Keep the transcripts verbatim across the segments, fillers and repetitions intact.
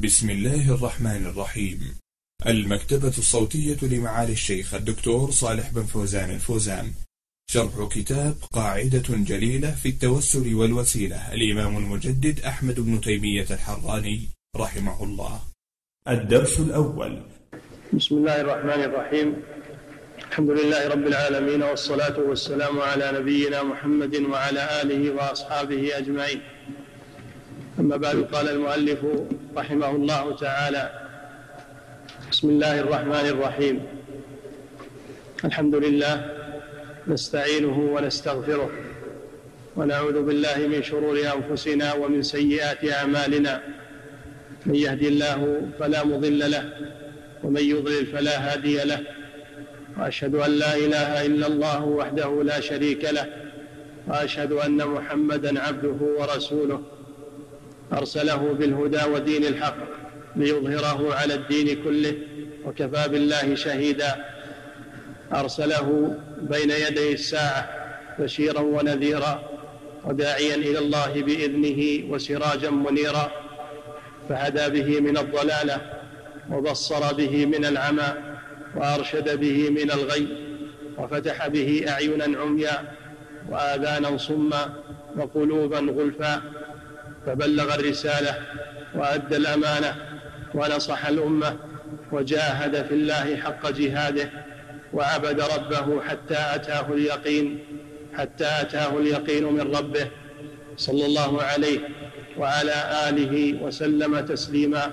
بسم الله الرحمن الرحيم. المكتبة الصوتية لمعالي الشيخ الدكتور صالح بن فوزان الفوزان، شرح كتاب قاعدة جليلة في التوسل والوسيلة، الإمام المجدد أحمد بن تيمية الحراني رحمه الله. الدرس الأول. بسم الله الرحمن الرحيم. الحمد لله رب العالمين، والصلاة والسلام على نبينا محمد وعلى آله وأصحابه أجمعين. أما بعد، قال المؤلف رحمه الله تعالى: بسم الله الرحمن الرحيم. الحمد لله نستعينه ونستغفره، ونعوذ بالله من شرور أنفسنا ومن سيئات أعمالنا. من يهدي الله فلا مضل له، ومن يضلل فلا هادي له، وأشهد أن لا إله إلا الله وحده لا شريك له، وأشهد أن محمدًا عبده ورسوله، أرسله بالهدى ودين الحق ليظهره على الدين كله، وكفى بالله شهيدا. أرسله بين يدي الساعة بشيرا ونذيرا، وداعيا إلى الله بإذنه وسراجا منيرا، فهدى به من الضلالة، وبصر به من العمى، وأرشد به من الغي، وفتح به أعينا عميا وآذانا صما وقلوبا غلفا، فبلغ الرسالة وأدى الأمانة ونصح الأمة، وجاهد في الله حق جهاده، وعبد ربه حتى أتاه اليقين حتى أتاه اليقين من ربه، صلى الله عليه وعلى آله وسلم تسليما.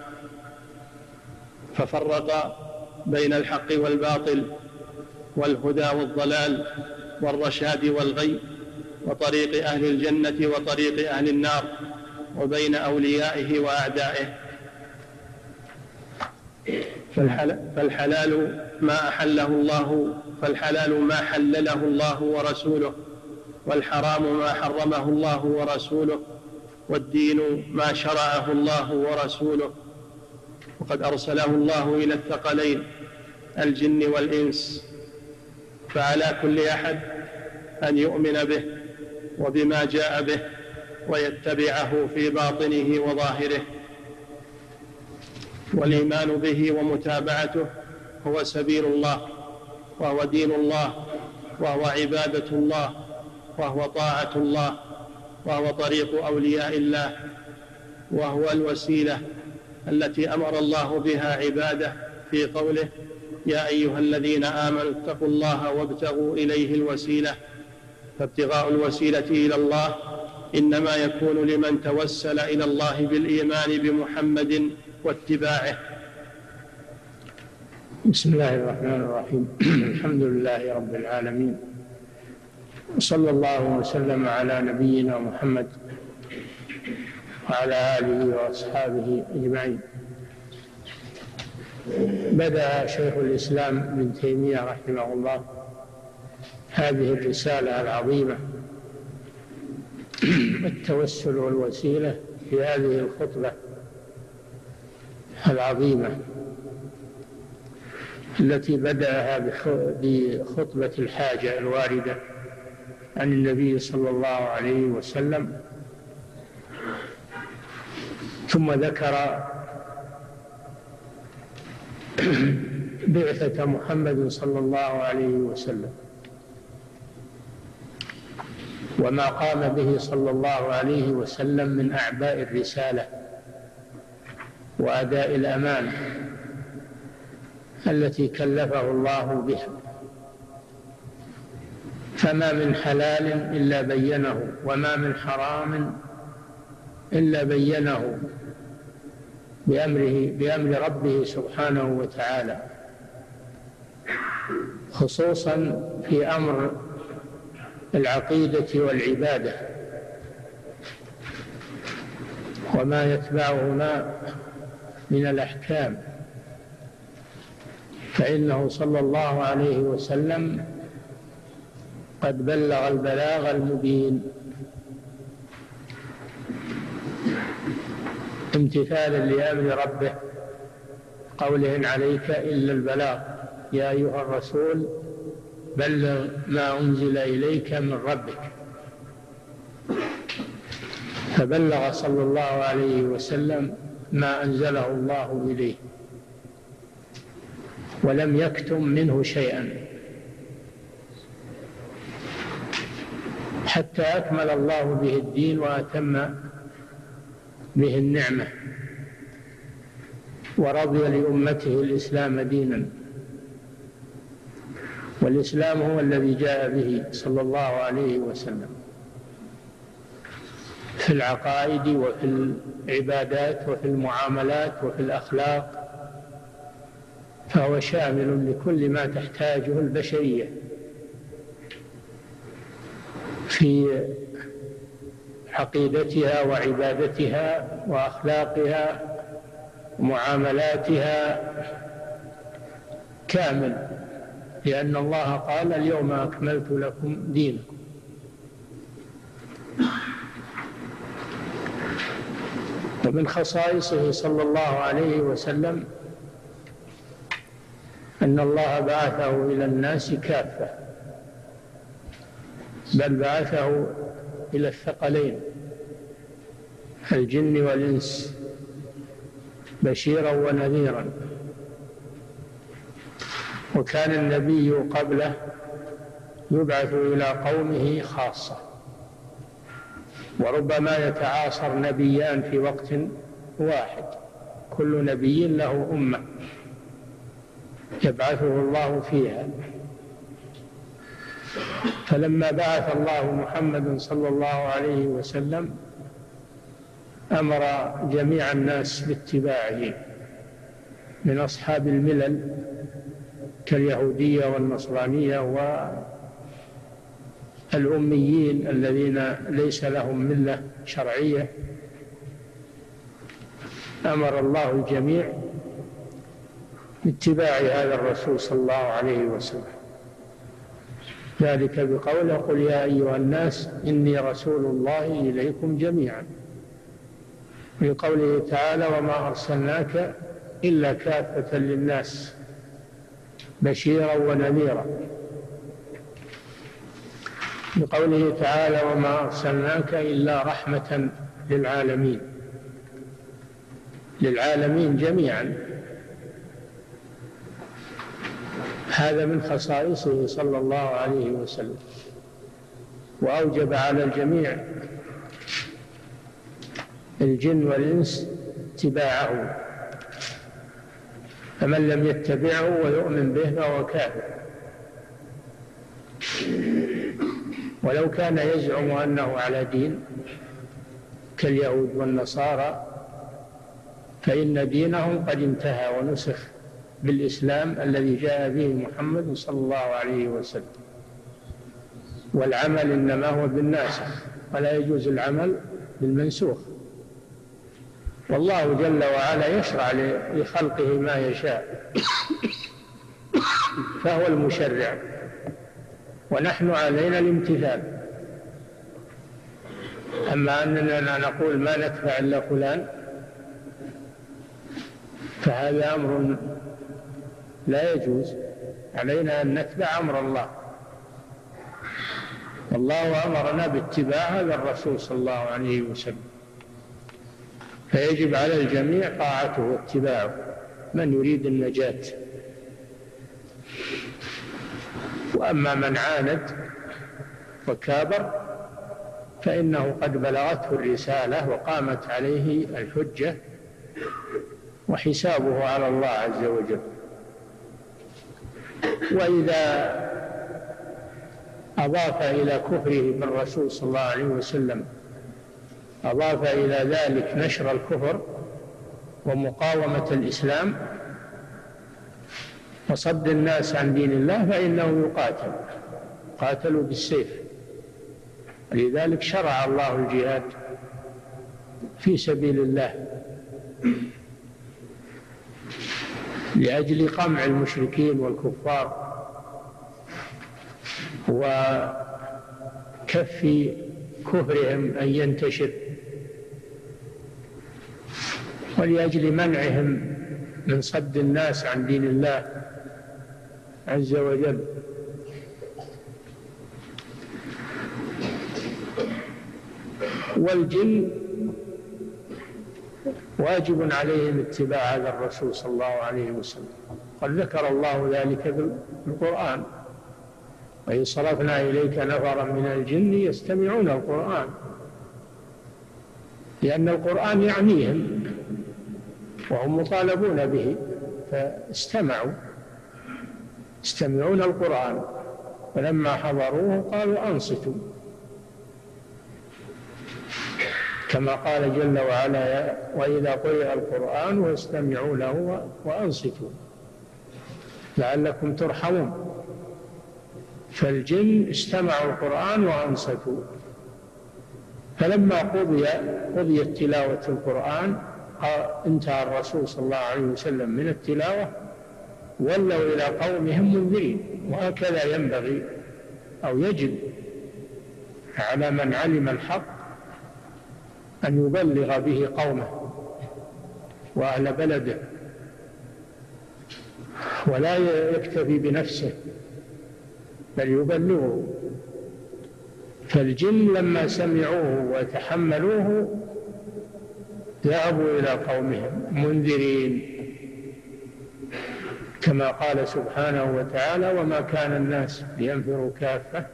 ففرق بين الحق والباطل، والهدى والضلال، والرشاد والغي، وطريق أهل الجنة وطريق أهل النار، وبين أوليائه وأعدائه. فالحلال ما أحله الله فالحلال ما حلله الله ورسوله، والحرام ما حرمه الله ورسوله، والدين ما شرعه الله ورسوله. وقد أرسله الله إلى الثقلين الجن والإنس، فعلى كل أحد أن يؤمن به وبما جاء به، ويتبعه في باطنه وظاهره. والإيمان به ومتابعته هو سبيل الله، وهو دين الله، وهو عبادة الله، وهو طاعة الله، وهو طريق أولياء الله، وهو الوسيلة التي أمر الله بها عباده في قوله: يا أيها الذين آمنوا اتقوا الله وابتغوا إليه الوسيلة. فابتغاء الوسيلة إلى الله إنما يكون لمن توسل إلى الله بالإيمان بمحمد واتباعه. بسم الله الرحمن الرحيم. الحمد لله رب العالمين، وصلى الله وسلم على نبينا محمد وعلى آله وأصحابه أجمعين. بدأ شيخ الإسلام ابن تيمية رحمه الله هذه الرسالة العظيمة التوسل والوسيلة في هذه الخطبة العظيمة التي بدأها بخطبة الحاجة الواردة عن النبي صلى الله عليه وسلم، ثم ذكر بعثة محمد صلى الله عليه وسلم وما قام به صلى الله عليه وسلم من أعباء الرسالة وأداء الأمانة التي كلفه الله بها. فما من حلال إلا بينه، وما من حرام إلا بينه بأمره بأمر ربه سبحانه وتعالى، خصوصا في أمر العقيدة والعبادة وما يتبعهما من الأحكام، فإنه صلى الله عليه وسلم قد بلغ البلاغ المبين، امتثالا لأمر ربه، قوله: إن عليك إلا البلاغ يا أيها الرسول بلغ ما أنزل إليك من ربك. فبلغ صلى الله عليه وسلم ما أنزله الله إليه ولم يكتم منه شيئا حتى أكمل الله به الدين وأتم به النعمة ورضي لأمته الإسلام دينا. والإسلام هو الذي جاء به صلى الله عليه وسلم في العقائد وفي العبادات وفي المعاملات وفي الأخلاق، فهو شامل لكل ما تحتاجه البشرية في عقيدتها وعبادتها وأخلاقها ومعاملاتها كامل، لأن الله قال اليوم أكملت لكم دينكم. ومن خصائصه صلى الله عليه وسلم أن الله بعثه إلى الناس كافة، بل بعثه إلى الثقلين الجن والإنس بشيرا ونذيرا. وكان النبي قبله يبعث إلى قومه خاصة، وربما يتعاصر نبيان في وقت واحد، كل نبي له أمة يبعثه الله فيها. فلما بعث الله محمدا صلى الله عليه وسلم أمر جميع الناس باتباعه من أصحاب الملل كاليهودية والنصرانية والأميين الذين ليس لهم ملة شرعية. أمر الله الجميع باتباع هذا الرسول صلى الله عليه وسلم، ذلك بقوله قل يا أيها الناس إني رسول الله إليكم جميعا، بقوله تعالى وما أرسلناك إلا كافة للناس بشيرا ونذيرا، بقوله تعالى وما أرسلناك إلا رحمة للعالمين، للعالمين جميعا. هذا من خصائصه صلى الله عليه وسلم، وأوجب على الجميع الجن والإنس اتباعه، فمن لم يتبعه ويؤمن به فهو كافر. ولو كان يزعم أنه على دين كاليهود والنصارى فإن دينهم قد انتهى ونسخ بالإسلام الذي جاء به محمد صلى الله عليه وسلم، والعمل إنما هو بالناسخ ولا يجوز العمل بالمنسوخ. والله جل وعلا يشرع لخلقه ما يشاء فهو المشرع، ونحن علينا الامتثال. أما أننا نقول ما نتبع إلا فلان فهذا أمر لا يجوز، علينا أن نتبع أمر الله. والله أمرنا باتباع هذا الرسول صلى الله عليه وسلم، فيجب على الجميع طاعته واتباعه من يريد النجاة. وأما من عاند وكابر فإنه قد بلغته الرسالة وقامت عليه الحجة وحسابه على الله عز وجل. وإذا أضاف إلى كفره بالرسول صلى الله عليه وسلم أضاف إلى ذلك نشر الكفر ومقاومة الإسلام وصد الناس عن دين الله فإنه يقاتل، قاتلوا بالسيف. لذلك شرع الله الجهاد في سبيل الله لأجل قمع المشركين والكفار وكف كفرهم أن ينتشر، ولأجل منعهم من صد الناس عن دين الله عز وجل. والجن واجب عليهم اتباع هذا الرسول صلى الله عليه وسلم. قد ذكر الله ذلك في القرآن: وإن صرفنا إليك نفرا من الجن يستمعون القرآن، لأن القرآن يعنيهم وهم مطالبون به، فاستمعوا يستمعون القرآن، فلما حضروه قالوا أنصتوا، كما قال جل وعلا: وإذا قرئ القرآن فاستمعوا له وأنصتوا لعلكم ترحمون. فالجن استمعوا القرآن وأنصتوا، فلما قضي قضيت تلاوة القرآن انتهى الرسول صلى الله عليه وسلم من التلاوة ولوا إلى قومهم منذرين. وهكذا ينبغي أو يجب على من علم الحق أن يبلغ به قومه وأهل بلده، ولا يكتفي بنفسه بل يبلغه. فالجن لما سمعوه وتحملوه ذهبوا إلى قومهم منذرين، كما قال سبحانه وتعالى: وما كان الناس لينفروا كافة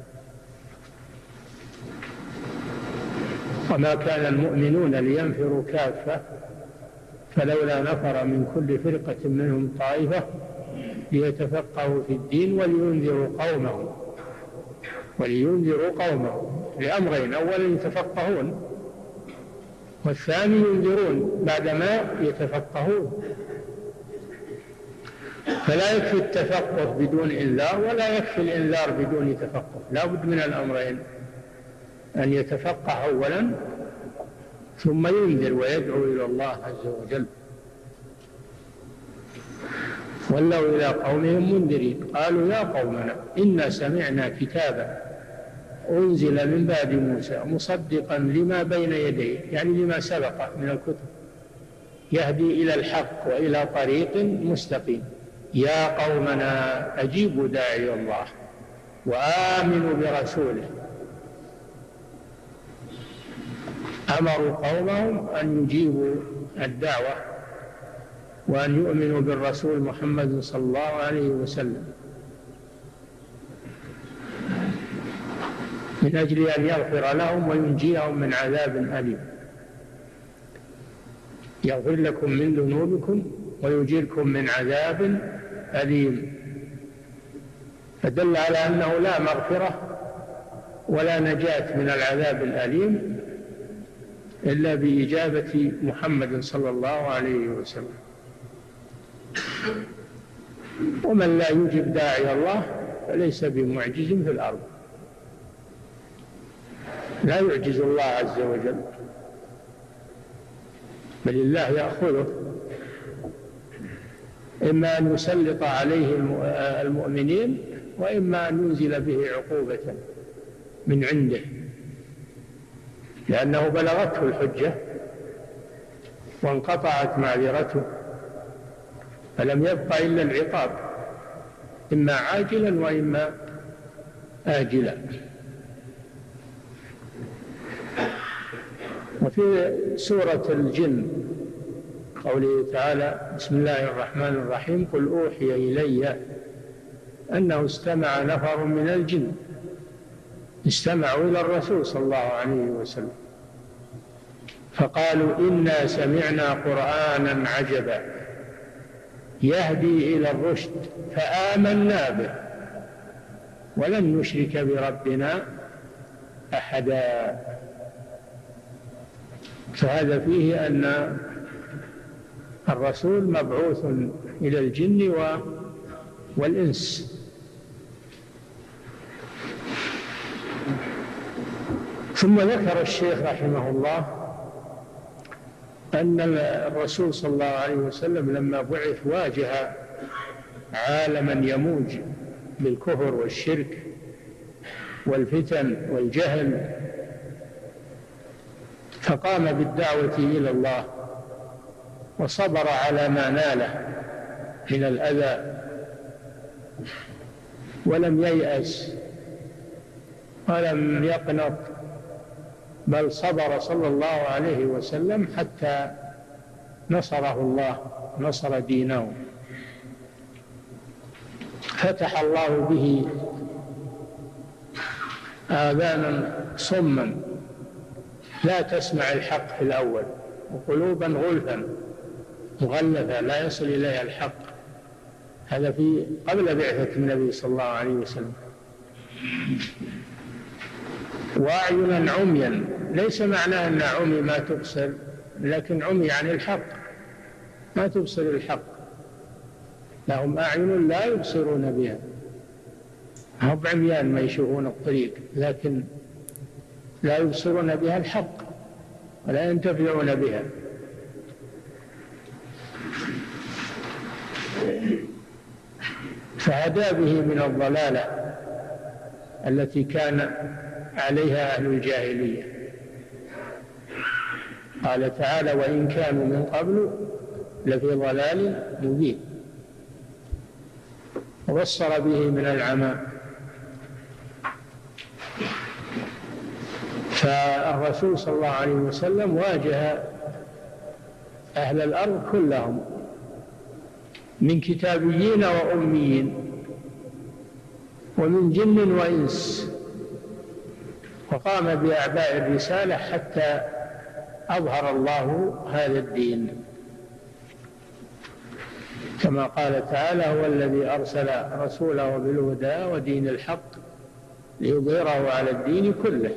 وما كان المؤمنون لينفروا كافة فلولا نفر من كل فرقة منهم طائفة ليتفقهوا في الدين ولينذروا قومهم ولينذروا قومهم لأمرين: أولا يتفقهون، والثاني ينذرون بعدما يتفقهون. فلا يكفي التفقه بدون إنذار، ولا يكفي الإنذار بدون تفقه، لا بد من الأمرين: أن يتفقه أولا ثم ينذر ويدعو إلى الله عز وجل. ولوا إلى قومهم منذرين قالوا: يا قومنا إنا سمعنا كتابا أنزل من بعد موسى مصدقا لما بين يديه، يعني لما سبق من الكتب، يهدي إلى الحق وإلى طريق مستقيم. يا قومنا أجيبوا داعي الله وآمنوا برسوله. أمروا قومهم أن يجيبوا الدعوة وأن يؤمنوا بالرسول محمد صلى الله عليه وسلم من أجل أن يغفر لهم وينجيهم من عذاب أليم، يغفر لكم من ذنوبكم ويجيركم من عذاب أليم. فدل على أنه لا مغفرة ولا نجاة من العذاب الأليم إلا بإجابة محمد صلى الله عليه وسلم. ومن لا يجب داعي الله فليس بمعجز في الأرض، لا يعجز الله عز وجل، بل الله يأخذه، إما أن يسلط عليه المؤمنين وإما أن ينزل به عقوبة من عنده، لأنه بلغته الحجة وانقطعت معذرته، فلم يبق إلا العقاب، إما عاجلا وإما آجلا. وفي سورة الجن قوله تعالى: بسم الله الرحمن الرحيم: قل أوحي إلي أنه استمع نفر من الجن، استمعوا إلى الرسول صلى الله عليه وسلم فقالوا: إنا سمعنا قرآنا عجبا يهدي إلى الرشد فآمنا به ولن نشرك بربنا أحدا. فهذا فيه أن الرسول مبعوث إلى الجن والإنس. ثم ذكر الشيخ رحمه الله أن الرسول صلى الله عليه وسلم لما بعث واجه عالما يموج بالكفر والشرك والفتن والجهل، فقام بالدعوة إلى الله وصبر على ما ناله من الأذى ولم ييأس ولم يقنط، بل صبر صلى الله عليه وسلم حتى نصره الله، نصر دينه، فتح الله به آذانا صما لا تسمع الحق في الأول، وقلوبا غلفا مغلفة لا يصل إليها الحق. هذا في قبل بعثة النبي صلى الله عليه وسلم. وأعينا عميا، ليس معناه أن عمي ما تبصر، لكن عمي عن الحق، ما تبصر الحق. لهم أعين لا يبصرون بها، هم عميان ما يشوفون الطريق، لكن لا يبصرون بها الحق ولا ينتفعون بها. فهدى به من الضلالة التي كان عليها أهل الجاهلية. قال تعالى: وإن كانوا من قبل لفي ضلال مبين. وبصر به من العمى. فالرسول صلى الله عليه وسلم واجه أهل الأرض كلهم من كتابيين وأميين ومن جن وإنس، وقام بأعباء الرسالة حتى أظهر الله هذا الدين، كما قال تعالى: هو الذي أرسل رسوله بالهدى ودين الحق ليظهره على الدين كله.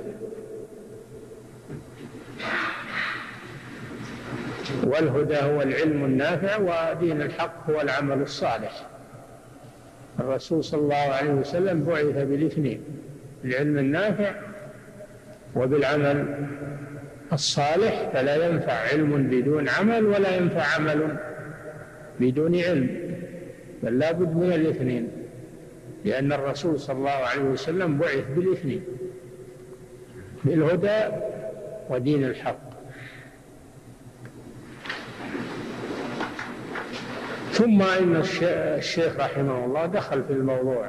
والهدى هو العلم النافع، ودين الحق هو العمل الصالح. الرسول صلى الله عليه وسلم بعث بالاثنين، بالعلم النافع وبالعمل الصالح، فلا ينفع علم بدون عمل ولا ينفع عمل بدون علم، بل لا بد من الاثنين، لأن الرسول صلى الله عليه وسلم بعث بالاثنين، بالهدى ودين الحق. ثم إن الشيخ رحمه الله دخل في الموضوع.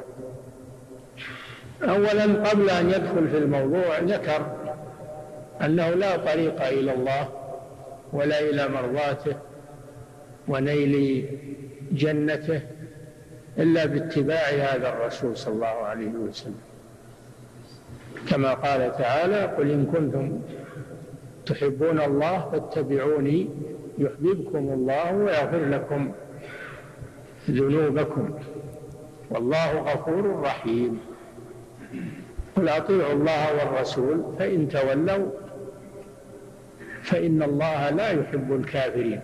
أولا قبل أن يدخل في الموضوع ذكر أنه لا طريق إلى الله ولا إلى مرضاته ونيل جنته إلا باتباع هذا الرسول صلى الله عليه وسلم، كما قال تعالى: قل إن كنتم تحبون الله فاتبعوني يحببكم الله ويغفر لكم ذنوبكم والله غفور رحيم. قل أطيعوا الله والرسول فإن تولوا فإن الله لا يحب الكافرين.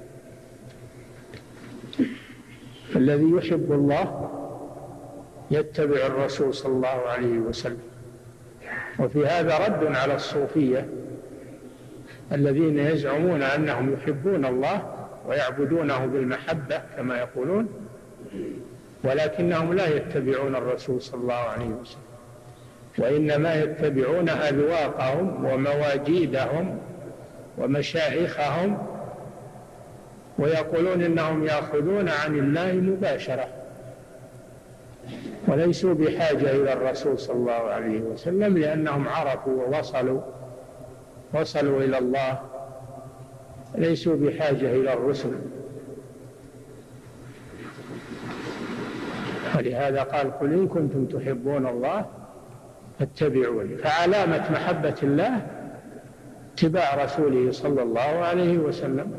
الذي يحب الله يتبع الرسول صلى الله عليه وسلم. وفي هذا رد على الصوفية الذين يزعمون أنهم يحبون الله ويعبدونه بالمحبة كما يقولون، ولكنهم لا يتبعون الرسول صلى الله عليه وسلم، وإنما يتبعون أذواقهم ومواجيدهم ومشايخهم، ويقولون إنهم يأخذون عن الله مباشرة، وليسوا بحاجة إلى الرسول صلى الله عليه وسلم، لأنهم عرفوا ووصلوا وصلوا إلى الله، ليسوا بحاجة إلى الرسل. ولهذا قال: قل إن كنتم تحبون الله فاتبعوني. فعلامة محبة الله اتباع رسوله صلى الله عليه وسلم.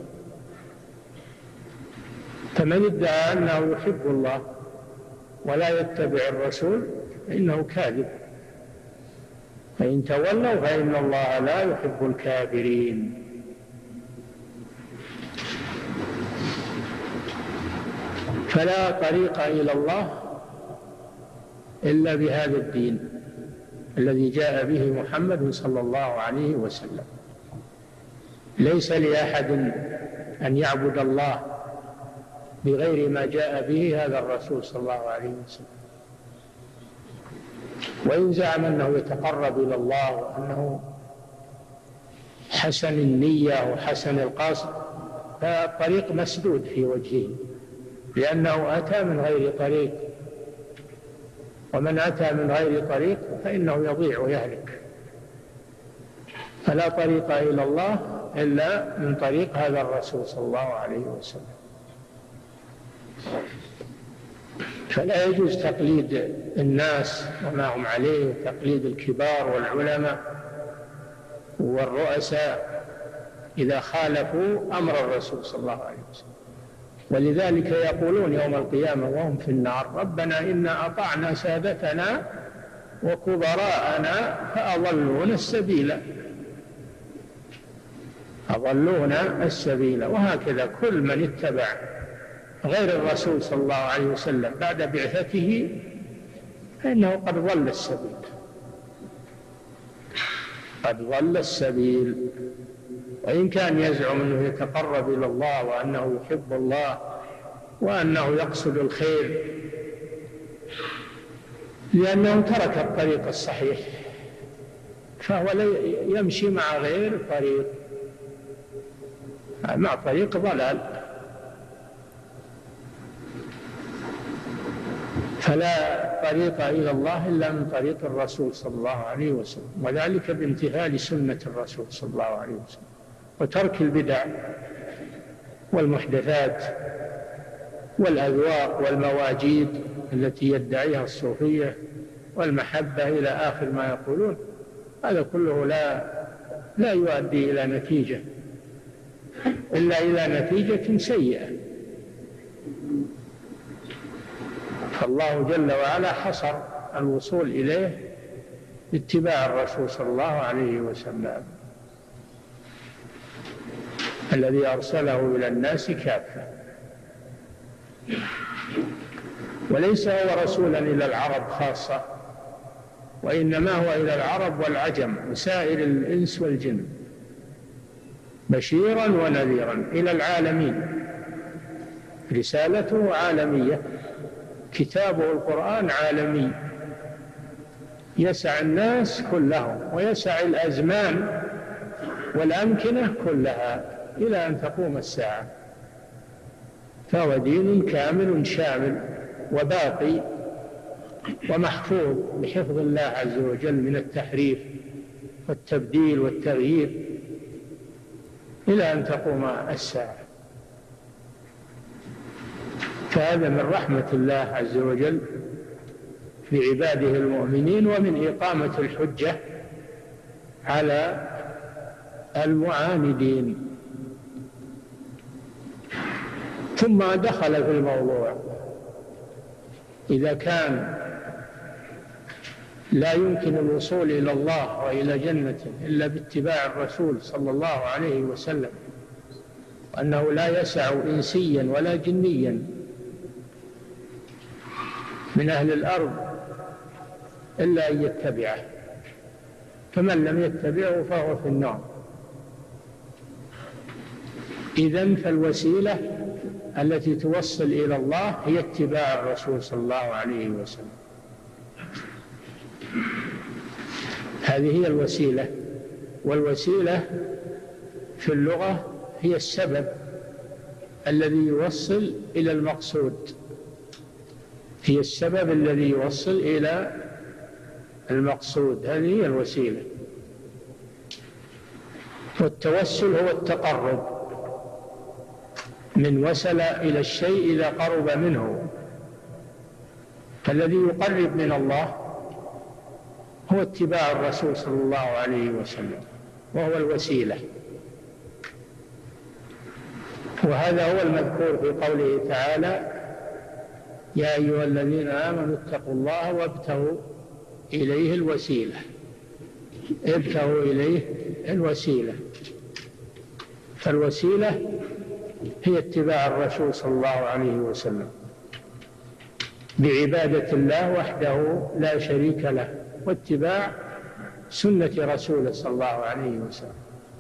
فمن ادعى أنه يحب الله ولا يتبع الرسول فإنه كاذب. فإن تولوا فإن الله لا يحب الكافرين. فلا طريق إلى الله إلا بهذا الدين الذي جاء به محمد صلى الله عليه وسلم. ليس لأحد أن يعبد الله بغير ما جاء به هذا الرسول صلى الله عليه وسلم. وإن زعم أنه يتقرب إلى الله وأنه حسن النية وحسن القصد فالطريق مسدود في وجهه، لأنه أتى من غير طريق، ومن أتى من غير طريق فإنه يضيع ويهلك. فلا طريق إلى الله إلا من طريق هذا الرسول صلى الله عليه وسلم. فلا يجوز تقليد الناس وما هم عليه، تقليد الكبار والعلماء والرؤساء إذا خالفوا أمر الرسول صلى الله عليه وسلم. ولذلك يقولون يوم القيامة وهم في النار: ربنا إنا أطعنا سادتنا وكبراءنا فأضلونا السبيل أضلونا السبيل. وهكذا كل من اتبع غير الرسول صلى الله عليه وسلم بعد بعثته فإنه قد ضل السبيل قد ضل السبيل. وإن كان يزعم أنه يتقرب إلى الله وأنه يحب الله وأنه يقصد الخير، لأنه ترك الطريق الصحيح، فهو يمشي مع غير طريق، مع طريق ضلال. فلا طريق إلى الله إلا من طريق الرسول صلى الله عليه وسلم، وذلك بامتثال سنة الرسول صلى الله عليه وسلم وترك البدع والمحدثات والأذواق والمواجيد التي يدعيها الصوفية والمحبة إلى آخر ما يقولون. هذا كله لا لا يؤدي إلى نتيجة إلا إلى نتيجة سيئة. فالله جل وعلا حصر الوصول إليه باتباع الرسول صلى الله عليه وسلم الذي أرسله إلى الناس كافة، وليس هو رسولا إلى العرب خاصة، وإنما هو إلى العرب والعجم وسائر الإنس والجن بشيرا ونذيرا إلى العالمين. رسالته عالمية، كتابه القرآن عالمي يسع الناس كلهم ويسع الأزمان والأمكنة كلها إلى أن تقوم الساعة. فهو دين كامل شامل وباقي ومحفوظ بحفظ الله عز وجل من التحريف والتبديل والتغيير إلى أن تقوم الساعة. فهذا من رحمة الله عز وجل بعباده المؤمنين ومن إقامة الحجة على المعاندين. ثم دخل في الموضوع: إذا كان لا يمكن الوصول إلى الله وإلى جنة إلا باتباع الرسول صلى الله عليه وسلم، وأنه لا يسع إنسيا ولا جنيا من أهل الأرض إلا أن يتبعه، فمن لم يتبعه فهو في النار. إذن فالوسيلة التي توصل إلى الله هي اتباع الرسول صلى الله عليه وسلم. هذه هي الوسيلة، والوسيلة في اللغة هي السبب الذي يوصل إلى المقصود، هي السبب الذي يوصل إلى المقصود، هذه هي الوسيلة. والتوسل هو التقرب، من وصل إلى الشيء إذا قرب منه. فالذي يقرب من الله هو اتباع الرسول صلى الله عليه وسلم، وهو الوسيلة. وهذا هو المذكور في قوله تعالى: يا أيها الذين آمنوا اتقوا الله وابتغوا إليه الوسيلة. ابتغوا إليه الوسيلة. فالوسيلة هي اتباع الرسول صلى الله عليه وسلم بعبادة الله وحده لا شريك له، واتباع سنة رسوله صلى الله عليه وسلم.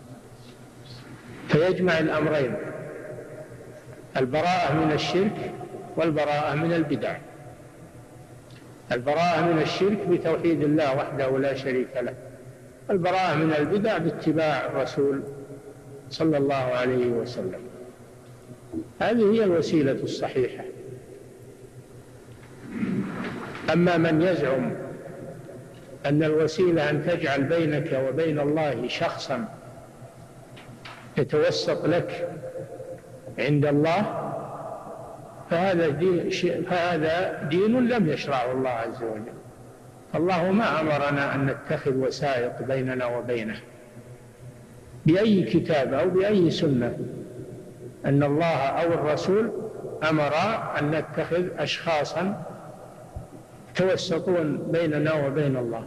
فيجمع الأمرين: البراءة من الشرك والبراءة من البدع. البراءة من الشرك بتوحيد الله وحده لا شريك له، البراءة من البدع باتباع الرسول صلى الله عليه وسلم. هذه هي الوسيلة الصحيحة. أما من يزعم أن الوسيلة أن تجعل بينك وبين الله شخصا يتوسط لك عند الله، فهذا دين, فهذا دين لم يشرعه الله عز وجل. الله ما أمرنا أن نتخذ وسائط بيننا وبينه بأي كتاب أو بأي سنة، أن الله أو الرسول أمر أن نتخذ أشخاصا يتوسطون بيننا وبين الله.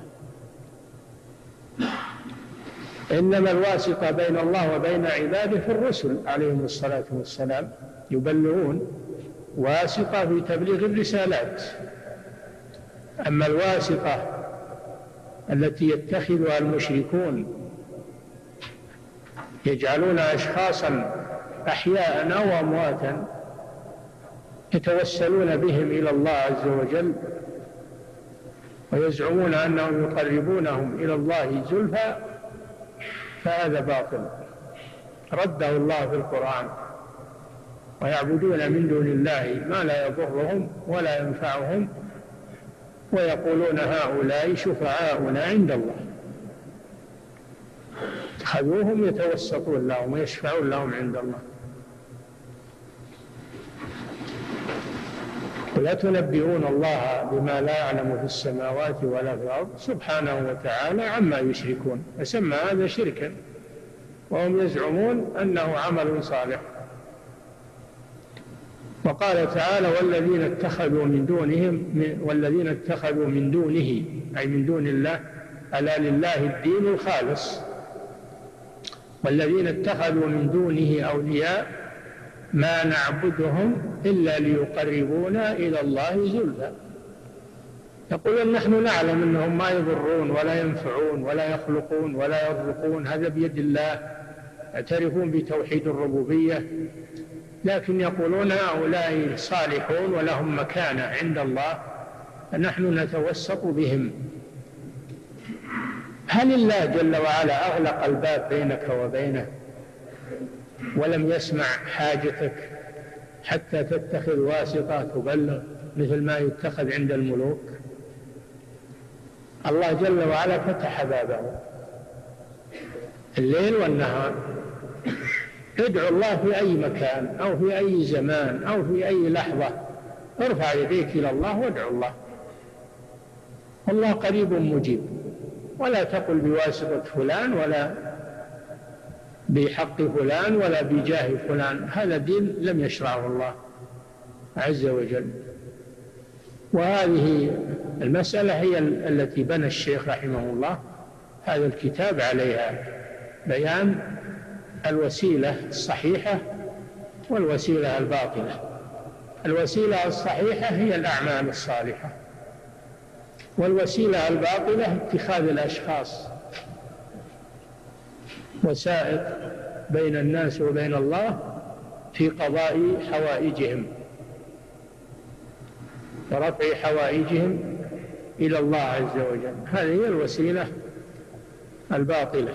إنما الواسطة بين الله وبين عباده في الرسل عليهم الصلاة والسلام، يبلغون، واسطة في تبليغ الرسالات. أما الواسطة التي يتخذها المشركون يجعلون أشخاصا أحياء أو أمواتا يتوسلون بهم إلى الله عز وجل ويزعمون أنهم يقربونهم إلى الله زلفى، فهذا باطل رده الله في القرآن. ويعبدون من دون الله ما لا يضرهم ولا ينفعهم ويقولون هؤلاء شفعاؤنا عند الله، اتخذوهم يتوسطون لهم ويشفعون لهم عند الله. ولا تنبئون الله بما لا يعلم في السماوات ولا في الأرض سبحانه وتعالى عما يشركون، فسمى هذا شركا وهم يزعمون أنه عمل صالح. وقال تعالى والذين اتخذوا من دونهم والذين اتخذوا من دونه أي من دون الله، ألا لله الدين الخالص. والذين اتخذوا من دونه أولياء ما نعبدهم إلا ليقربونا إلى الله زلفى. يقولون نحن نعلم أنهم ما يضرون ولا ينفعون ولا يخلقون ولا يرزقون، هذا بيد الله، يعترفون بتوحيد الربوبية، لكن يقولون هؤلاء صالحون ولهم مكانة عند الله فنحن نتوسط بهم. هل الله جل وعلا أغلق الباب بينك وبينه ولم يسمع حاجتك حتى تتخذ واسطة تبلغ مثل ما يتخذ عند الملوك؟ الله جل وعلا فتح بابه الليل والنهار. ادعو الله في أي مكان أو في أي زمان أو في أي لحظة، ارفع يديك إلى الله وادعو الله، والله قريب مجيب. ولا تقل بواسطة فلان ولا بحق فلان ولا بجاه فلان، هذا دين لم يشرعه الله عز وجل. وهذه المسألة هي التي بنى الشيخ رحمه الله هذا الكتاب عليها، بيان الوسيلة الصحيحة والوسيلة الباطلة. الوسيلة الصحيحة هي الأعمال الصالحة، والوسيلة الباطلة اتخاذ الأشخاص وسائط بين الناس وبين الله في قضاء حوائجهم ورفع حوائجهم إلى الله عز وجل. هذه هي الوسيلة الباطلة.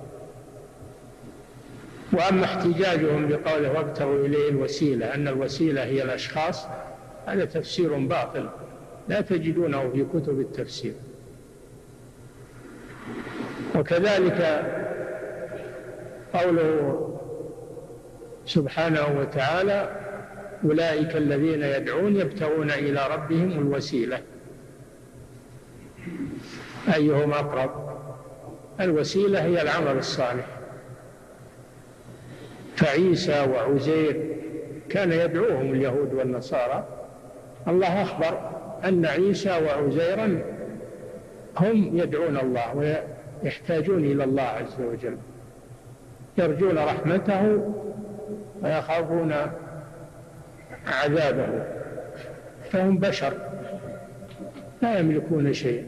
وأما احتجاجهم بقوله وابتغوا إليه الوسيلة أن الوسيلة هي الأشخاص، هذا تفسير باطل لا تجدونه في كتب التفسير. وكذلك قوله سبحانه وتعالى أولئك الذين يدعون يبتغون إلى ربهم الوسيلة أيهم أقرب. الوسيلة هي العمل الصالح. فعيسى وعزير كان يدعوهم اليهود والنصارى، الله أخبر أن عيسى وعزيرا هم يدعون الله ويحتاجون إلى الله عز وجل، يرجون رحمته ويخافون عذابه، فهم بشر لا يملكون شيئا.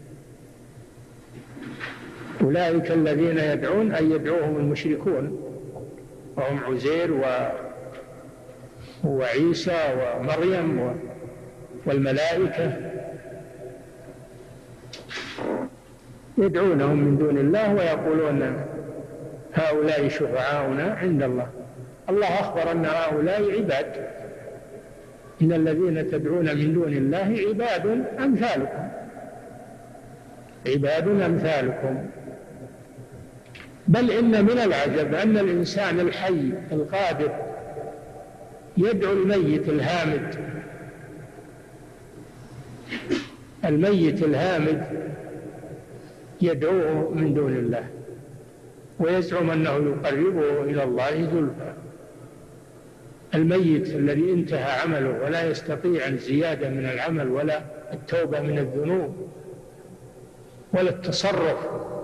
أولئك الذين يدعون أي يدعوهم المشركون وهم عزير و... وعيسى ومريم و... والملائكة، يدعونهم من دون الله ويقولون هؤلاء شفعاؤنا عند الله. الله أخبر أن هؤلاء عباد، إن الذين تدعون من دون الله عباد أمثالكم عباد أمثالكم بل إن من العجب أن الإنسان الحي القادر يدعو الميت الهامد الميت الهامد يدعوه من دون الله ويزعم أنه يقربه إلى الله زلفى. الميت الذي انتهى عمله ولا يستطيع الزيادة من العمل ولا التوبة من الذنوب ولا التصرف،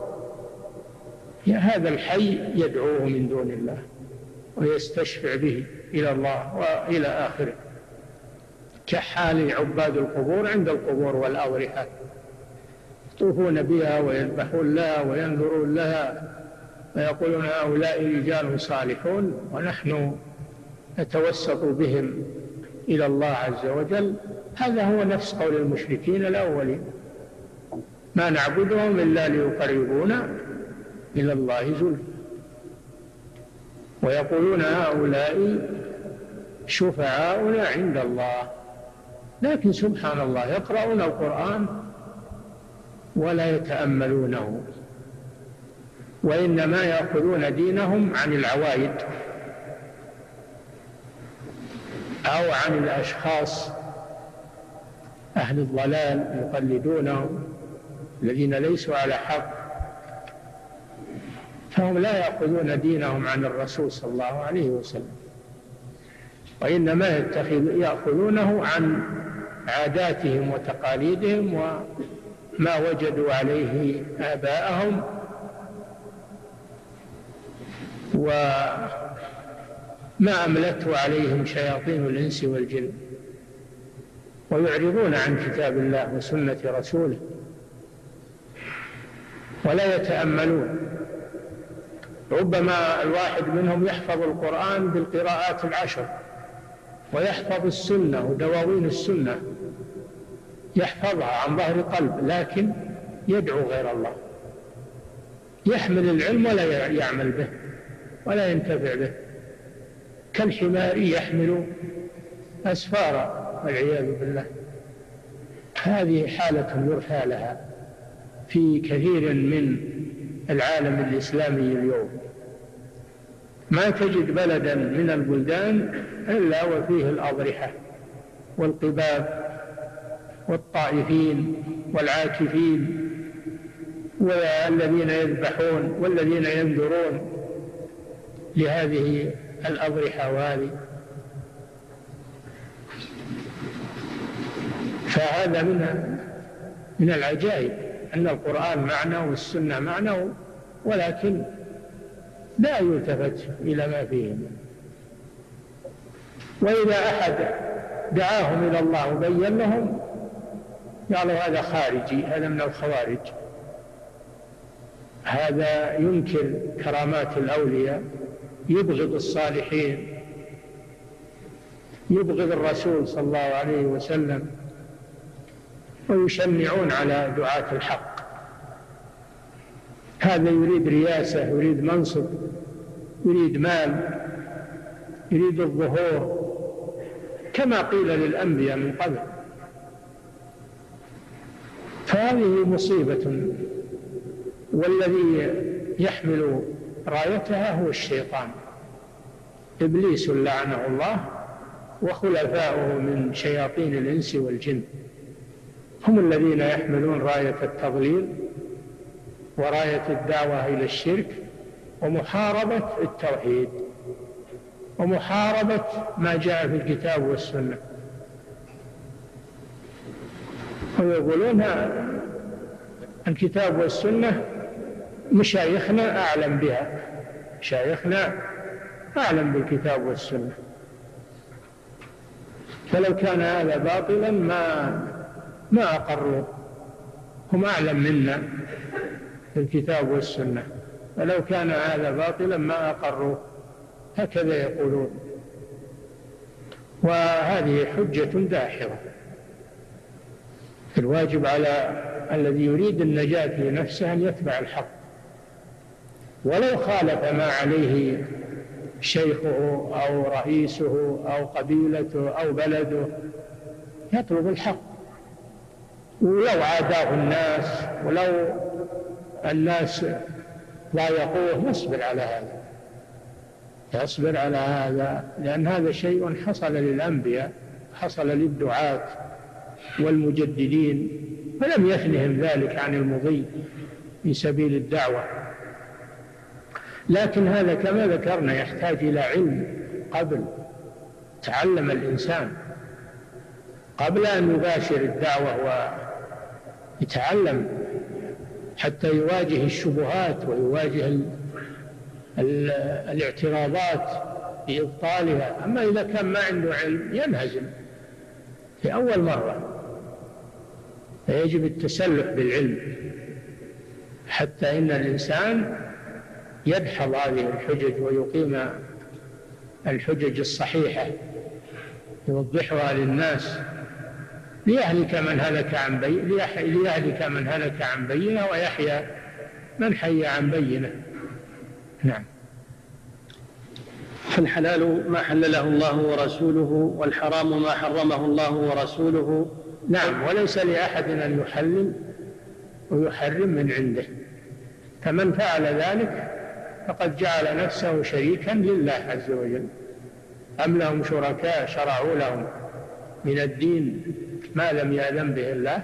هذا الحي يدعوه من دون الله ويستشفع به إلى الله وإلى آخره، كحال عباد القبور عند القبور والأضرحة يطوفون بها ويذبحون لها وينذرون لها ويقولون هؤلاء رجال صالحون ونحن نتوسط بهم إلى الله عز وجل. هذا هو نفس قول المشركين الأولين: ما نعبدهم إلا ليقربونا إلى الله زلفى. ويقولون هؤلاء شفعاؤنا عند الله، لكن سبحان الله يقرؤون القرآن ولا يتأملونه، وإنما يأخذون دينهم عن العوائد أو عن الأشخاص أهل الضلال يقلدونهم الذين ليسوا على حق، فهم لا يأخذون دينهم عن الرسول صلى الله عليه وسلم، وإنما يأخذونه عن عاداتهم وتقاليدهم وما وجدوا عليه آباءهم وما أملته عليهم شياطين الإنس والجن، ويعرضون عن كتاب الله وسنة رسوله ولا يتأملون. ربما الواحد منهم يحفظ القرآن بالقراءات العشر ويحفظ السنة ودواوين السنة يحفظها عن ظهر قلب، لكن يدعو غير الله، يحمل العلم ولا يعمل به ولا ينتفع به، كالحمار يحمل أسفارا والعياذ بالله. هذه حالة يرثى لها في كثير من العالم الإسلامي اليوم. ما تجد بلدا من البلدان إلا وفيه الأضرحة والقباب والطائفين والعاكفين والذين يذبحون والذين ينذرون لهذه الأضرحة وهذه. فهذا من من العجائب أن القرآن معنا والسنة معنا، ولكن لا يلتفت إلى ما فيهم. وإذا أحد دعاهم إلى الله وبين لهم قالوا هذا خارجي، هذا من الخوارج، هذا ينكر كرامات الأولياء، يبغض الصالحين، يبغض الرسول صلى الله عليه وسلم، ويشنعون على دعاة الحق. هذا يريد رياسة، يريد منصب، يريد مال، يريد الظهور، كما قيل للأنبياء من قبل. فهذه مصيبة، والذي يحمل رايتها هو الشيطان، إبليس لعنه الله وخلفاؤه من شياطين الإنس والجن، هم الذين يحملون راية التضليل وراية الدعوة إلى الشرك ومحاربة التوحيد ومحاربة ما جاء في الكتاب والسنة. ويقولون الكتاب والسنة مشايخنا أعلم بها، مشايخنا أعلم بالكتاب والسنة، فلو كان هذا باطلا ما ما أقروا، هم أعلم منا في الكتاب والسنة، فلو كان هذا باطلا ما أقروا، هكذا يقولون. وهذه حجة داحضة. الواجب على الذي يريد النجاة لنفسه أن يتبع الحق، ولو خالف ما عليه شيخه أو رئيسه أو قبيلته أو بلده، يطلب الحق، ولو عاداه الناس، ولو الناس ضايقوه يصبر على هذا، يصبر على هذا، لأن هذا شيء حصل للأنبياء، حصل للدعاة والمجددين، فلم يثنهم ذلك عن المضي في سبيل الدعوة. لكن هذا كما ذكرنا يحتاج إلى علم قبل، تعلم الإنسان قبل أن يباشر الدعوة ويتعلم حتى يواجه الشبهات ويواجه ال ال الاعتراضات بإبطالها. أما إذا كان ما عنده علم ينهزم في أول مرة، فيجب التسلح بالعلم حتى إن الإنسان يدحض هذه الحجج ويقيم الحجج الصحيحة، يوضحها للناس ليهلك من هلك عن بينة ليهلك من هلك عن بينة ويحيى من حي عن بينة. نعم. فالحلال ما حلله الله ورسوله، والحرام ما حرمه الله ورسوله. نعم. وليس لأحد أن يحلل ويحرم من عنده، فمن فعل ذلك فقد جعل نفسه شريكا لله عز وجل. أم لهم شركاء شرعوا لهم من الدين ما لم يأذن به الله.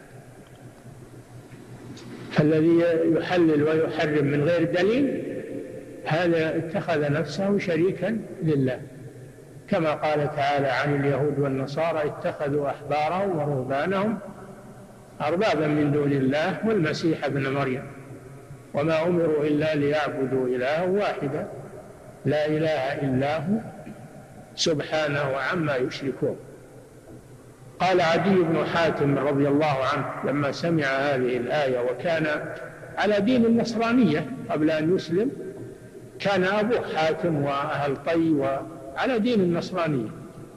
فالذي يحلل ويحرم من غير دليل هذا اتخذ نفسه شريكا لله، كما قال تعالى عن اليهود والنصارى اتخذوا أحبارهم ورهبانهم أربابا من دون الله والمسيح ابن مريم وما أمروا إلا ليعبدوا إلها واحدا لا إله إلا هو سبحانه عما يشركون. قال عدي بن حاتم رضي الله عنه لما سمع هذه الآية وكان على دين النصرانية قبل أن يسلم، كان أبوه حاتم وأهل طي وعلى دين النصرانية،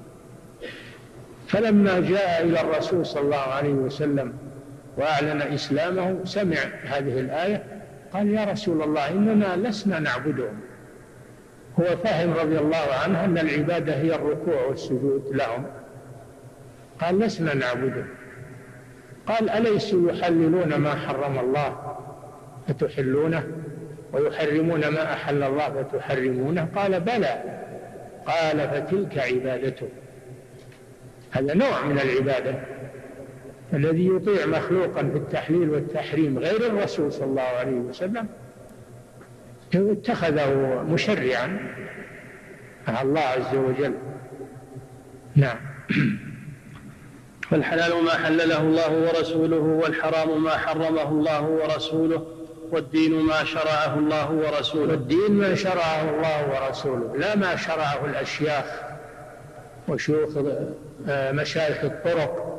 فلما جاء إلى الرسول صلى الله عليه وسلم وأعلن إسلامه سمع هذه الآية قال يا رسول الله إننا لسنا نعبدهم. هو فهم رضي الله عنه أن العبادة هي الركوع والسجود لهم، قال لسنا نعبدهم. قال أليسوا يحللون ما حرم الله فتحلونه ويحرمون ما أحل الله فتحرمونه؟ قال بلى. قال فتلك عبادته. هذا نوع من العبادة. الذي يطيع مخلوقا في التحليل والتحريم غير الرسول صلى الله عليه وسلم اتخذه مشرعا مع الله عز وجل. نعم. فالحلال ما حلله الله ورسوله، والحرام ما حرمه الله ورسوله، والدين ما شرعه الله ورسوله. والدين ما شرعه الله ورسوله، لا ما شرعه الأشياخ وشيوخ مشايخ الطرق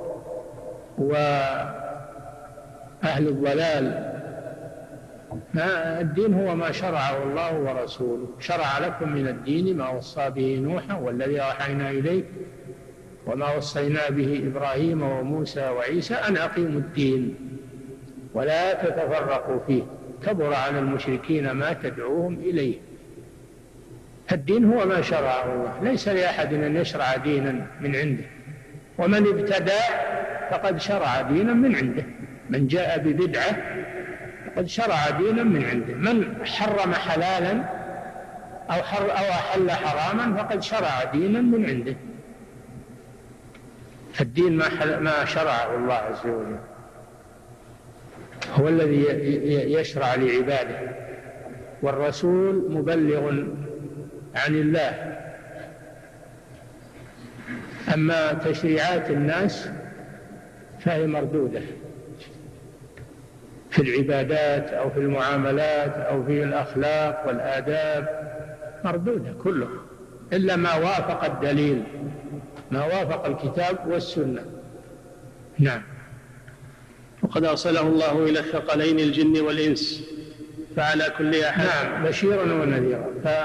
وأهل الضلال. ما الدين هو ما شرعه الله ورسوله. شرع لكم من الدين ما وصى به نوحا والذي أوحينا إليك وما وصينا به إبراهيم وموسى وعيسى أن أقيموا الدين ولا تتفرقوا فيه كبر على المشركين ما تدعوهم إليه. الدين هو ما شرعه الله، ليس لأحد أن يشرع دينا من عنده، ومن ابتدع فقد شرع دينا من عنده. من جاء ببدعة فقد شرع دينا من عنده. من حرم حلالا أو, حر أو أحل حراما فقد شرع دينا من عنده. الدين ما, ما شرعه الله عز وجل هو الذي يشرع لعباده، والرسول مبلغ عن الله. أما تشريعات الناس فهي مردودة في العبادات أو في المعاملات أو في الأخلاق والآداب، مردودة كله إلا ما وافق الدليل، ما وافق الكتاب والسنة. نعم. وقد أرسله الله إلى الثقلين الجن والإنس فعلى كل أحد. نعم، بشيرا ونذيرا.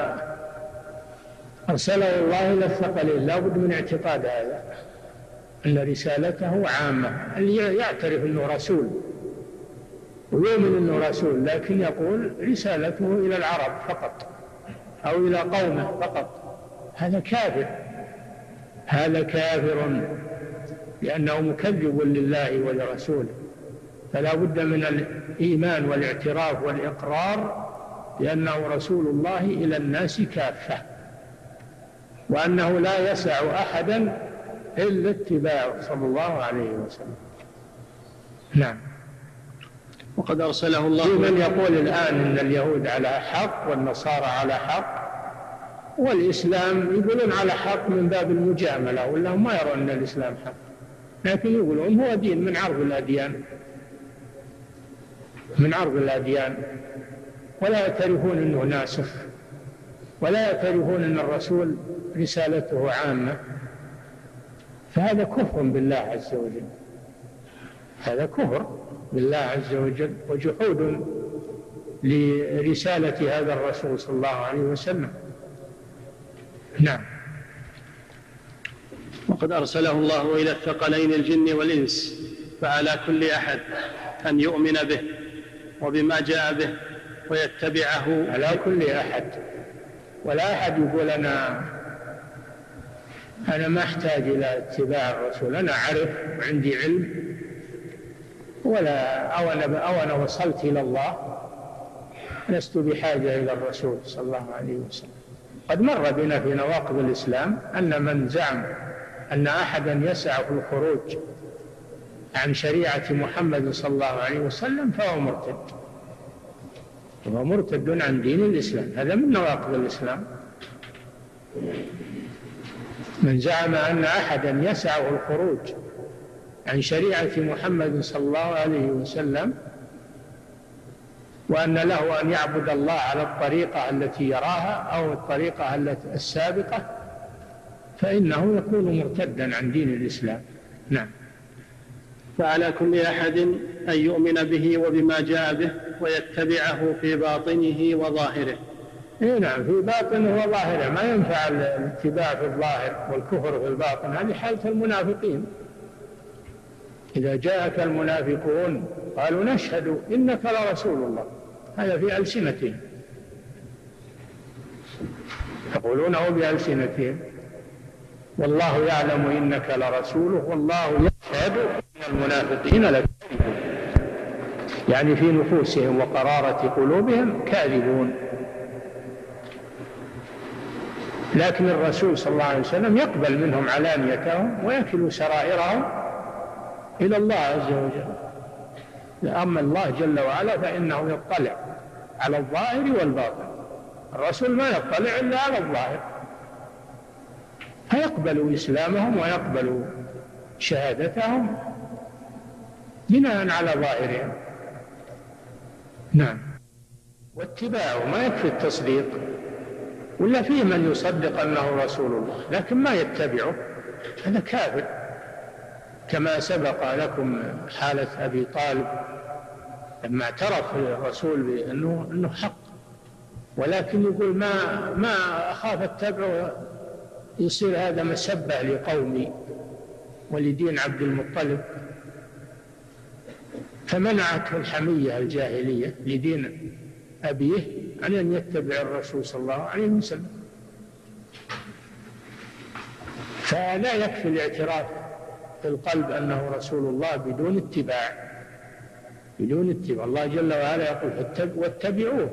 فأرسله الله إلى الثقلين، لا بد من اعتقاد هذا أن رسالته عامة. اللي يعترف أنه رسول ويؤمن أنه رسول لكن يقول رسالته إلى العرب فقط أو إلى قومه فقط، هذا كافر. هذا كافر لأنه مكذب لله ولرسوله. فلا بد من الإيمان والاعتراف والإقرار بأنه رسول الله إلى الناس كافة، وأنه لا يسع أحدا إلا اتباعه صلى الله عليه وسلم. نعم. وقد أرسله الله. في من يقول الآن إن اليهود على حق والنصارى على حق والإسلام يقولون على حق من باب المجاملة، ولا ما يرون أن الإسلام حق، لكن يقولون هو دين من عرض الأديان، من عرض الأديان، ولا يعترفون أنه ناسخ، ولا يعترفون أن الرسول رسالته عامة. فهذا كفر بالله عز وجل، هذا كفر بالله عز وجل وجحود لرسالة هذا الرسول صلى الله عليه وسلم. نعم. وقد أرسله الله إلى الثقلين الجن والإنس، فعلى كل أحد أن يؤمن به وبما جاء به ويتبعه. على كل أحد، ولا أحد يقول أنا أنا ما أحتاج إلى اتباع الرسول، أنا أعرف وعندي علم، ولا أو أنا, أو أنا وصلت إلى الله، لست بحاجة إلى الرسول صلى الله عليه وسلم. قد مر بنا في نواقض الإسلام أن من زعم أن أحدا يسعه الخروج عن شريعة محمد صلى الله عليه وسلم فهو مرتد، وهو مرتد عن دين الإسلام. هذا من نواقض الإسلام. من زعم أن أحدا يسعه الخروج عن شريعة محمد صلى الله عليه وسلم وأن له أن يعبد الله على الطريقة التي يراها أو الطريقة السابقة فإنه يكون مرتدا عن دين الإسلام. نعم. فعلى كل أحد أن يؤمن به وبما جاء به ويتبعه في باطنه وظاهره. إيه نعم، في باطنه وظاهره. ما ينفع الاتباع في الظاهر والكفر في الباطن، هذه حالة المنافقين. إذا جاءك المنافقون قالوا نشهد إنك لرسول الله، هذا في ألسنتهم، يقولونه بألسنتهم، والله يعلم إنك لرسوله والله يشهد إن المنافقين لكاذبون، يعني في نفوسهم وقرارة قلوبهم كاذبون. لكن الرسول صلى الله عليه وسلم يقبل منهم علانيتهم ويكل سرائرهم إلى الله عز وجل. أما الله جل وعلا فإنه يطلع على الظاهر والباطن، الرسول ما يطلع إلا على الظاهر، فيقبل إسلامهم ويقبل شهادتهم بناء على ظاهرهم. نعم. واتباعه ما يكفي التصديق، ولا فيه من يصدق أنه رسول الله لكن ما يتبعه، هذا كافر، كما سبق لكم حالة أبي طالب لما اعترف الرسول بأنه أنه حق، ولكن يقول ما ما أخاف اتبعه يصير هذا مسبة لقومي ولدين عبد المطلب، فمنعته الحمية الجاهلية لدين أبيه عن أن يتبع الرسول صلى الله عليه وسلم. فلا يكفي الاعتراف في القلب أنه رسول الله بدون اتباع، بدون اتباع. الله جل وعلا يقول واتبعوه،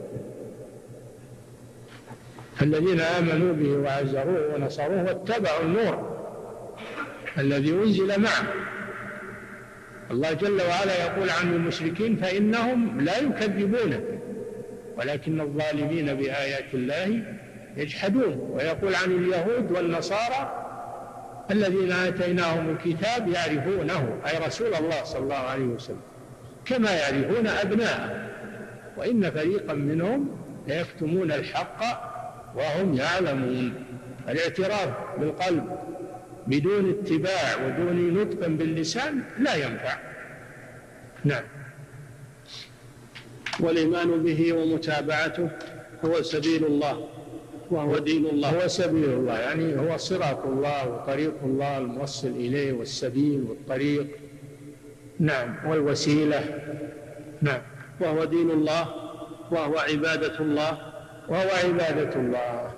الذين آمنوا به وعزروه ونصروه واتبعوا النور الذي أنزل معه. الله جل وعلا يقول عن المشركين فإنهم لا يكذبونه ولكن الظالمين بآيات الله يجحدون. ويقول عن اليهود والنصارى الذين آتيناهم الكتاب يعرفونه، أي رسول الله صلى الله عليه وسلم، كما يعرفون أبناءه، وإن فريقا منهم ليكتمون الحق وهم يعلمون. الاعتراف بالقلب بدون اتباع ودون نطق باللسان لا ينفع. نعم. والإيمان به ومتابعته هو سبيل الله وهو دين الله. هو سبيل الله، يعني هو صراط الله وطريق الله الموصل إليه، والسبيل والطريق. نعم. والوسيلة. نعم. وهو دين الله وهو عبادة الله. وهو عبادة الله.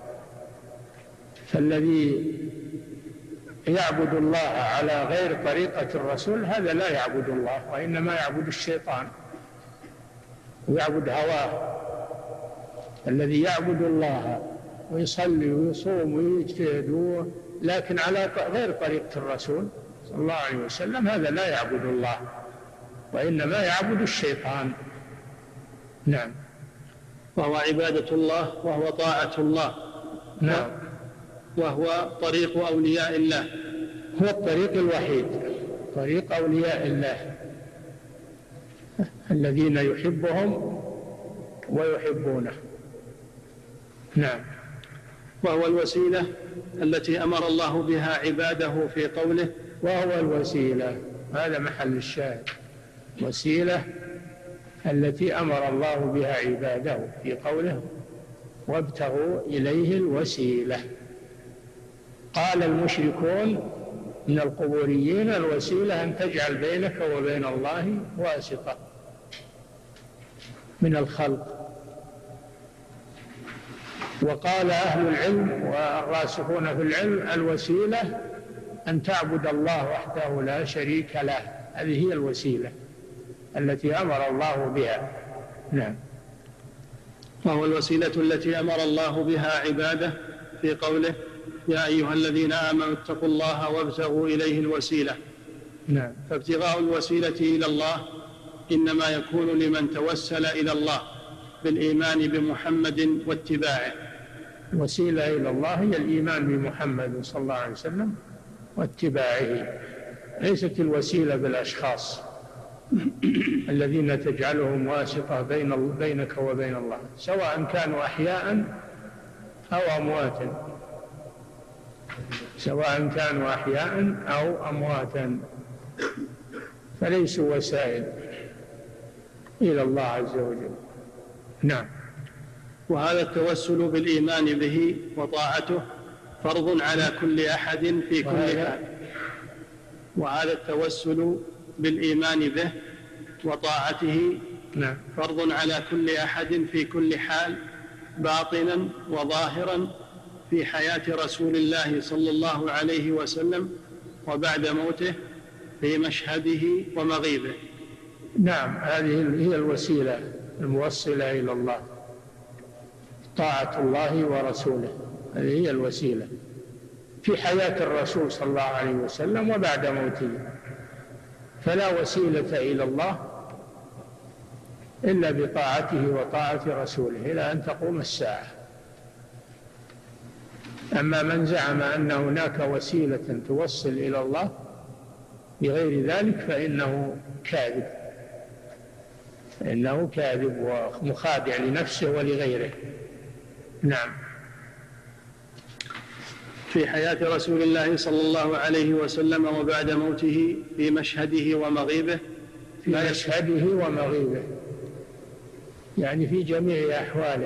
فالذي يعبد الله على غير طريقة الرسول هذا لا يعبد الله، وإنما يعبد الشيطان ويعبد هواه. الذي يعبد الله ويصلي ويصوم ويجتهد لكن على غير طريقة الرسول صلى الله عليه وسلم هذا لا يعبد الله وإنما يعبد الشيطان. نعم. وهو عبادة الله وهو طاعة الله. نعم. وهو طريق أولياء الله. هو الطريق الوحيد، طريق أولياء الله الذين يحبهم ويحبونه. نعم. وهو الوسيلة التي أمر الله بها عباده في قوله وهو الوسيلة، هذا محل الشاهد، وسيلة التي أمر الله بها عباده في قوله وابتغوا إليه الوسيلة. قال المشركون من القبوريين الوسيلة أن تجعل بينك وبين الله واسطة من الخلق. وقال أهل العلم والراسخون في العلم الوسيلة أن تعبد الله وحده لا شريك له، هذه هي الوسيلة التي أمر الله بها. نعم. وهو الوسيلة التي أمر الله بها عباده في قوله يا أيها الذين آمنوا اتقوا الله وابتغوا إليه الوسيلة. نعم. فابتغاء الوسيلة إلى الله إنما يكون لمن توسل إلى الله بالإيمان بمحمد واتباعه. الوسيلة إلى الله هي الإيمان بمحمد صلى الله عليه وسلم واتباعه، ليست الوسيلة بالأشخاص الذين تجعلهم واسطة بين بينك وبين الله، سواء كانوا أحياء أو أمواتا، سواء كانوا أحياء أو أمواتا، فليسوا وسائل إلى الله عز وجل. نعم. وهذا التوسل بالإيمان به وطاعته فرض على كل أحد في كل حال. وهذا التوسل بالإيمان به وطاعته نعم. فرض على كل أحد في كل حال باطنا وظاهرا في حياة رسول الله صلى الله عليه وسلم وبعد موته في مشهده ومغيبه. نعم. هذه هي الوسيلة الموصلة إلى الله، طاعة الله ورسوله، هذه هي الوسيلة في حياة الرسول صلى الله عليه وسلم وبعد موته. فلا وسيلة إلى الله إلا بطاعته وطاعة رسوله إلى أن تقوم الساعة. أما من زعم أن هناك وسيلة توصل إلى الله بغير ذلك فإنه كاذب، إنه كاذب ومخادع لنفسه ولغيره. نعم. في حياة رسول الله صلى الله عليه وسلم وبعد موته في مشهده ومغيبه. في مشهده ومغيبه يعني في جميع أحواله،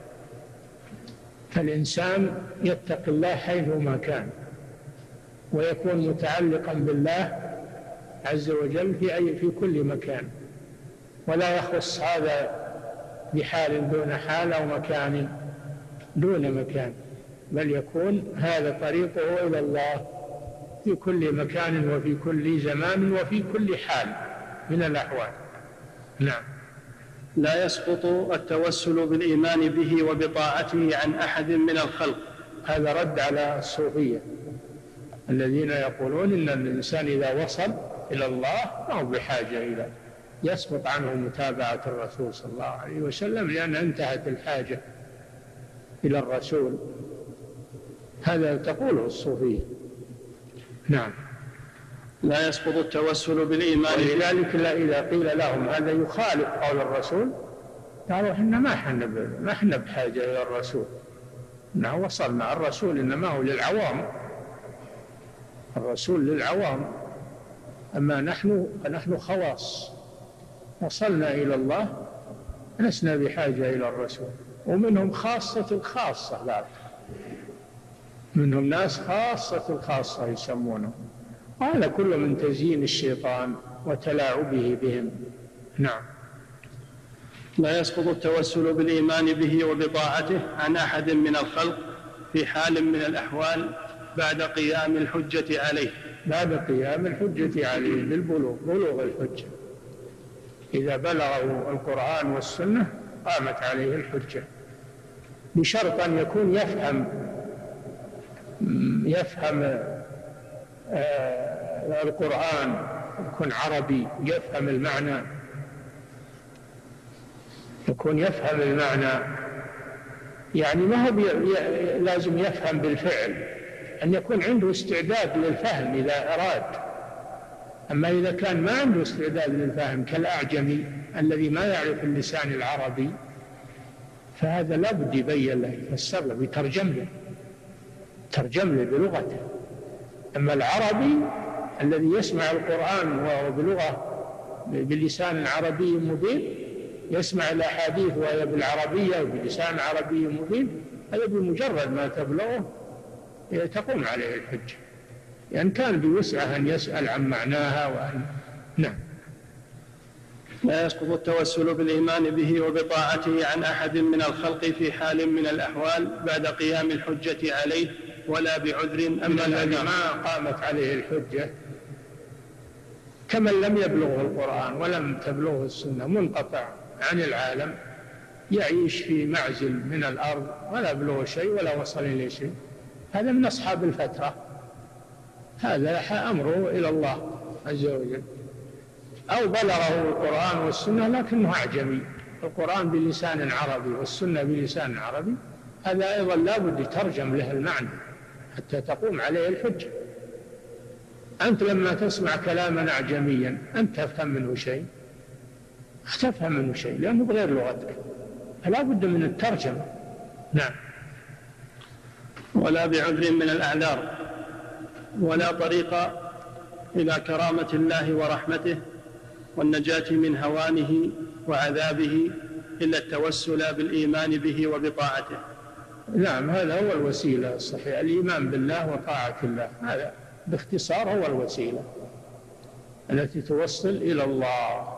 فالإنسان يتقي الله حيثما كان ويكون متعلقا بالله عز وجل في أي في كل مكان، ولا يخص هذا بحال دون حال أو مكان دون مكان، بل يكون هذا طريقه إلى الله في كل مكان وفي كل زمان وفي كل حال من الأحوال. نعم. لا يسقط التوسل بالإيمان به وبطاعته عن أحد من الخلق. هذا رد على الصوفية الذين يقولون إن الإنسان إذا وصل إلى الله ما هو بحاجة إلى يسقط عنه متابعة الرسول صلى الله عليه وسلم لأن انتهت الحاجة إلى الرسول. هذا تقوله الصوفية. نعم. لا يسقط التوسل بالإيمان. ولذلك إذا قيل لهم هذا يخالف قول الرسول قالوا إحنا ما احنا ما احنا بحاجة إلى الرسول، إنه وصلنا. الرسول إنما هو للعوام، الرسول للعوام، أما نحن فنحن خواص وصلنا إلى الله لسنا بحاجة إلى الرسول. ومنهم خاصة الخاصة، لا منهم ناس خاصة الخاصة يسمونهم، وهذا كله من تزيين الشيطان وتلاعبه بهم. نعم. لا يسقط التوسل بالإيمان به وبطاعته عن أحد من الخلق في حال من الأحوال بعد قيام الحجة عليه. بعد قيام الحجة عليه بالبلوغ، بلوغ الحجة، إذا بلغه القرآن والسنة قامت عليه الحجة. بشرط أن يكون يفهم يفهم آه القرآن، يكون عربي يفهم المعنى، يكون يفهم المعنى يعني ما هو لازم يفهم بالفعل، أن يكون عنده استعداد للفهم إذا أراد. أما إذا كان ما عنده استعداد للفهم كالأعجمي الذي ما يعرف اللسان العربي فهذا لا بد يبين له، يفسر له، يترجم له، ترجم له بلغته. أما العربي الذي يسمع القرآن وهو بلغة بلسان عربي مبين، يسمع الأحاديث وهي بالعربية وبلسان عربي مبين، هذا بمجرد ما تبلغه تقوم عليه الحجة، يعني كان بوسعه أن يسأل عن معناها وأن نعم. لا يسقط التوسل بالإيمان به وبطاعته عن أحد من الخلق في حال من الأحوال بعد قيام الحجة عليه ولا بعذر. أما الذي ما قامت عليه الحجة كمن لم يبلغه القرآن ولم تبلغه السنة، منقطع عن العالم، يعيش في معزل من الأرض ولا بلغه شيء ولا وصل إليه شيء، هذا من أصحاب الفترة، هذا أمره إلى الله عز وجل. أو بلغه القرآن والسنة لكنه أعجمي، القرآن بلسان عربي والسنة بلسان عربي، هذا أيضا لا بد يترجم له المعنى حتى تقوم عليه الحجة. أنت لما تسمع كلاما أعجميا أنت تفهم منه شيء؟ تفهم منه شيء لأنه بغير لغتك، فلا بد من الترجمة. نعم. ولا بعذر من الأعذار، ولا طريق إلى كرامة الله ورحمته والنجاة من هوانه وعذابه إلا التوسل بالإيمان به وبطاعته. نعم، هذا هو الوسيلة الصحيح، الإيمان بالله وطاعة الله، هذا باختصار هو الوسيلة التي توصل إلى الله،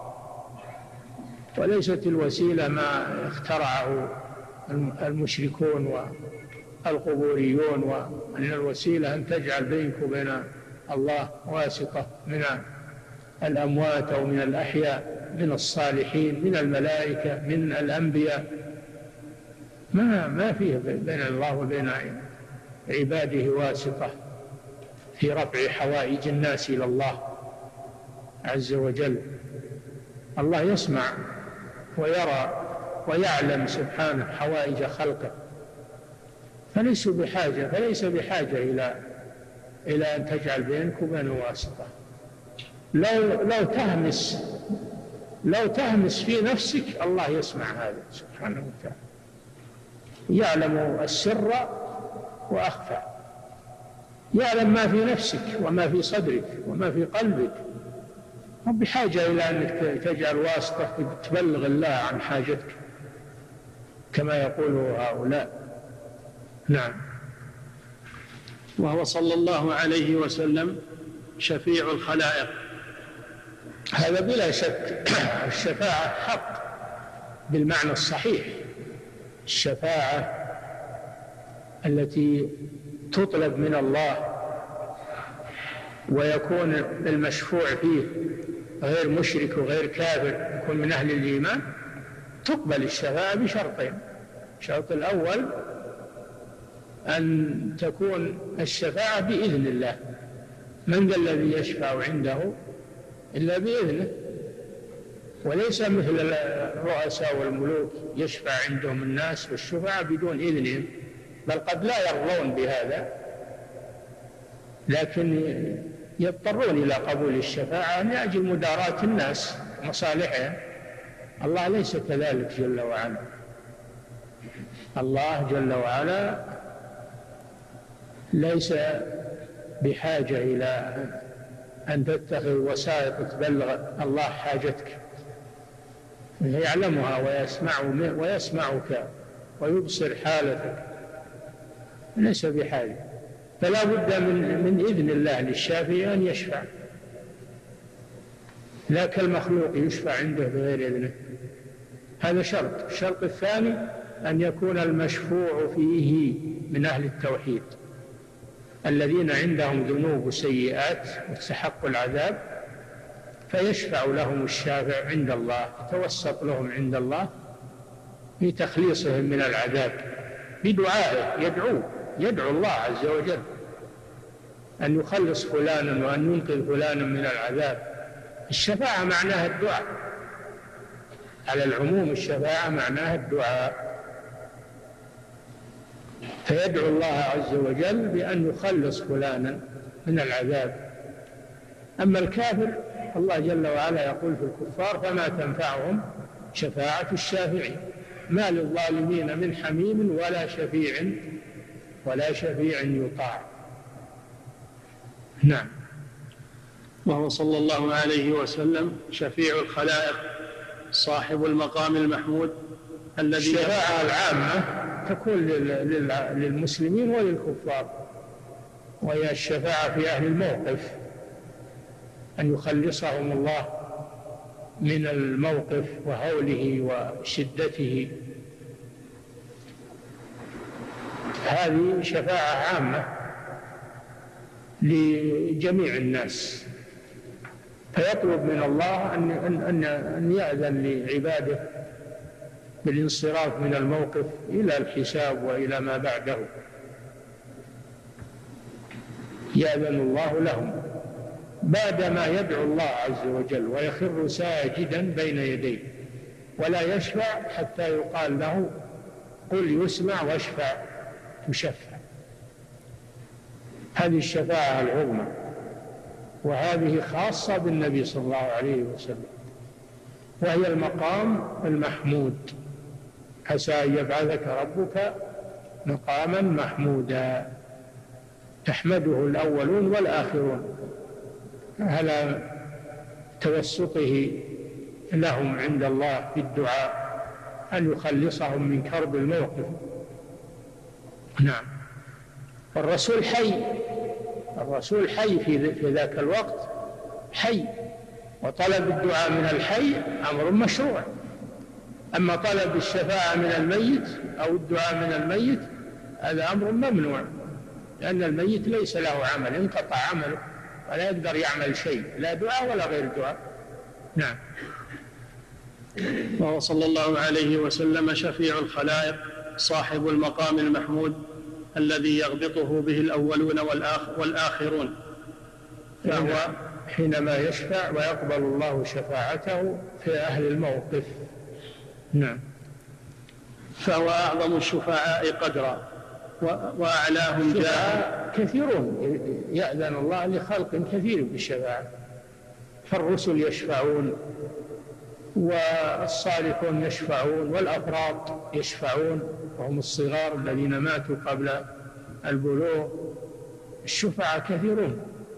وليست الوسيلة ما اخترعه المشركون والقبوريون، وأن الوسيلة أن تجعل بينك وبين الله واسطة من الأموات أو من الأحياء، من الصالحين، من الملائكة، من الأنبياء، ما ما فيه بين الله وبين عباده واسطة في رفع حوائج الناس إلى الله عز وجل. الله يسمع ويرى ويعلم سبحانه حوائج خلقه، فليس بحاجة فليس بحاجة إلى إلى أن تجعل بينك وبينه واسطة. لو لو تهمس لو تهمس في نفسك الله يسمع هذا سبحانه وتعالى، يعلم السر وأخفى، يعلم ما في نفسك وما في صدرك وما في قلبك، ما بحاجة إلى أنك تجعل واسطة تبلغ الله عن حاجتك كما يقول هؤلاء. نعم. وهو صلى الله عليه وسلم شفيع الخلائق، هذا بلا شك. الشفاعة حق بالمعنى الصحيح، الشفاعة التي تطلب من الله ويكون المشفوع فيه غير مشرك وغير كافر، يكون من أهل الإيمان، تقبل الشفاعة بشرطين. الشرط الأول أن تكون الشفاعة بإذن الله، من ذا الذي يشفع عنده إلا بإذنه، وليس مثل الرؤساء والملوك يشفع عندهم الناس والشفعاء بدون إذنهم، بل قد لا يرضون بهذا لكن يضطرون إلى قبول الشفاعة لأجل مداراة الناس ومصالحهم. الله ليس كذلك جل وعلا، الله جل وعلا ليس بحاجة إلى أن تتخذ وسائط تبلغ الله حاجتك، يعلمها ويسمع ويسمعك ويبصر حالتك، ليس بحاجة. فلا بد من من إذن الله للشافع أن يشفع، لا كالمخلوق يشفع عنده بغير إذنه، هذا شرط. الشرط الثاني أن يكون المشفوع فيه من أهل التوحيد الذين عندهم ذنوب وسيئات واستحقوا العذاب، فيشفع لهم الشافع عند الله، يتوسط لهم عند الله في تخليصهم من العذاب بدعائه، يدعو يدعو الله عز وجل أن يخلص فلانا وأن ينقذ فلانا من العذاب. الشفاعة معناها الدعاء، على العموم الشفاعة معناها الدعاء، فيدعو الله عز وجل بأن يخلص فلانا من العذاب. أما الكافر الله جل وعلا يقول في الكفار فما تنفعهم شفاعة الشافعين، ما للظالمين من حميم ولا شفيع ولا شفيع يطاع. نعم. وهو صلى الله عليه وسلم شفيع الخلائق صاحب المقام المحمود الذي الشفاعة العامة تكون للمسلمين وللكفار، وهي الشفاعة في أهل الموقف، أن يخلصهم الله من الموقف وهوله وشدته. هذه شفاعة عامة لجميع الناس، فيطلب من الله أن, أن, أن يأذن لعباده بالانصراف من الموقف إلى الحساب وإلى ما بعده، يأذن الله لهم بعدما يدعو الله عز وجل ويخر ساجدا بين يديه، ولا يشفع حتى يقال له قل يسمع واشفع تشفع. هذه الشفاعة العظمى، وهذه خاصة بالنبي صلى الله عليه وسلم، وهي المقام المحمود. عسى أن يبعثك ربك مقاما محمودا يحمده الأولون والآخرون على توسطه لهم عند الله بالدعاء أن يخلصهم من كرب الموقف. نعم. الرسول حي، الرسول حي في ذاك الوقت حي، وطلب الدعاء من الحي أمر مشروع. أما طلب الشفاعة من الميت أو الدعاء من الميت هذا أمر ممنوع، لأن الميت ليس له عمل، انقطع عمله ولا يقدر يعمل شيء، لا دعاء ولا غير دعاء. نعم. وهو صلى الله عليه وسلم شفيع الخلائق صاحب المقام المحمود الذي يغبطه به الأولون والآخرون، فهو حينما يشفع ويقبل الله شفاعته في أهل الموقف. نعم. فهو أعظم الشفعاء قدرا وأعلاهم جاها. كثيرون يأذن الله لخلق كثير بالشفاعة، فالرسل يشفعون والصالحون يشفعون والأفراط يشفعون وهم الصغار الذين ماتوا قبل البلوغ. الشفعاء كثيرون،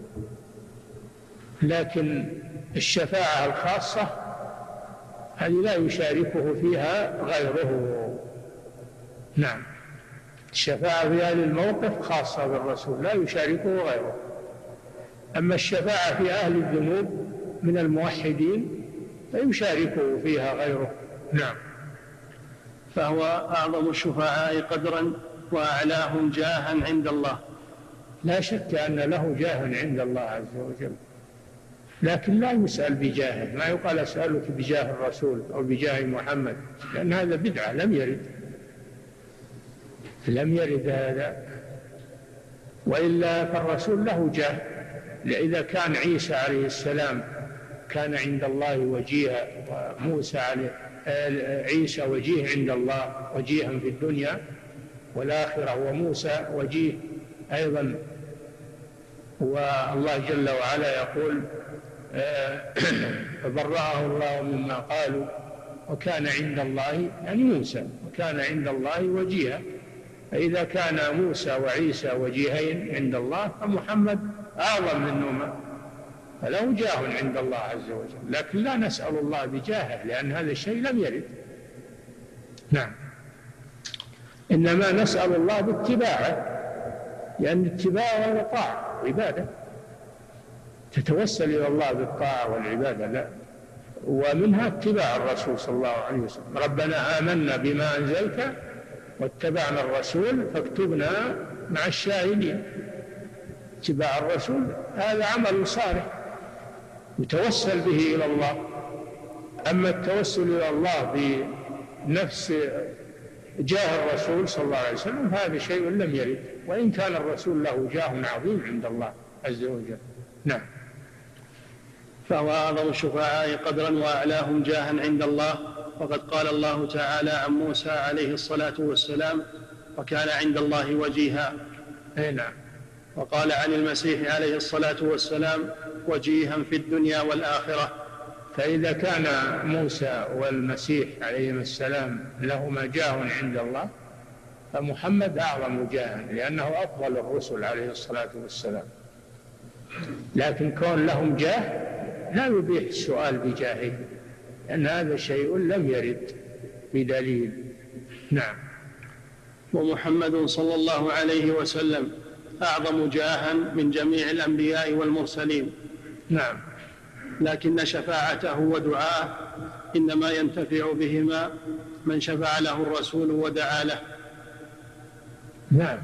لكن الشفاعة الخاصة هذه لا يشاركه فيها غيره. نعم. الشفاعة في أهل الموقف خاصة بالرسول لا يشاركه غيره، أما الشفاعة في أهل الذنوب من الموحدين فيشاركه فيها غيره. نعم. فهو أعظم الشفعاء قدرا وأعلاهم جاها عند الله. لا شك أن له جاه عند الله عز وجل، لكن لا يسأل بجاهه، ما يقال أسألك بجاه الرسول أو بجاه محمد، لأن هذا بدعة لم يرد لم يرد هذا. وإلا فالرسول له جاه، إذا كان عيسى عليه السلام كان عند الله وجيها، وموسى عليه عيسى وجيه عند الله وجيها في الدنيا والآخرة، وموسى وجيه أيضا، والله جل وعلا يقول فبرأه الله مما قالوا وكان عند الله، يعني موسى وكان عند الله وجيها. فإذا كان موسى وعيسى وجيهين عند الله فمحمد أعظم منهما، فله جاه عند الله عز وجل، لكن لا نسأل الله بجاهه لأن هذا الشيء لم يرد. نعم. إنما نسأل الله باتباعه، لأن اتباعه هو طاعة عبادة، تتوسل إلى الله بالطاعة والعبادة، لا. ومنها اتباع الرسول صلى الله عليه وسلم، ربنا آمنا بما أنزلت واتبعنا الرسول فاكتبنا مع الشاهدين. اتباع الرسول هذا عمل صالح يتوسل به إلى الله. أما التوسل إلى الله بنفس جاه الرسول صلى الله عليه وسلم هذا شيء لم يرد، وإن كان الرسول له جاه عظيم عند الله عز وجل. نعم. فهو أعظم الشفعاء قدرا وأعلاهم جاها عند الله، وقد قال الله تعالى عن موسى عليه الصلاة والسلام: وكان عند الله وجيها. نعم. وقال عن المسيح عليه الصلاة والسلام: وجيها في الدنيا والآخرة. فإذا كان موسى والمسيح عليهما السلام لهما جاه عند الله، فمحمد أعظم جاها لأنه أفضل الرسل عليه الصلاة والسلام. لكن كون لهم جاه لا يبيح السؤال بجاهه، لأن هذا شيء لم يرد بدليل. نعم. ومحمد صلى الله عليه وسلم أعظم جاها من جميع الأنبياء والمرسلين. نعم. لكن شفاعته ودعاءه إنما ينتفع بهما من شفع له الرسول ودعا له. نعم.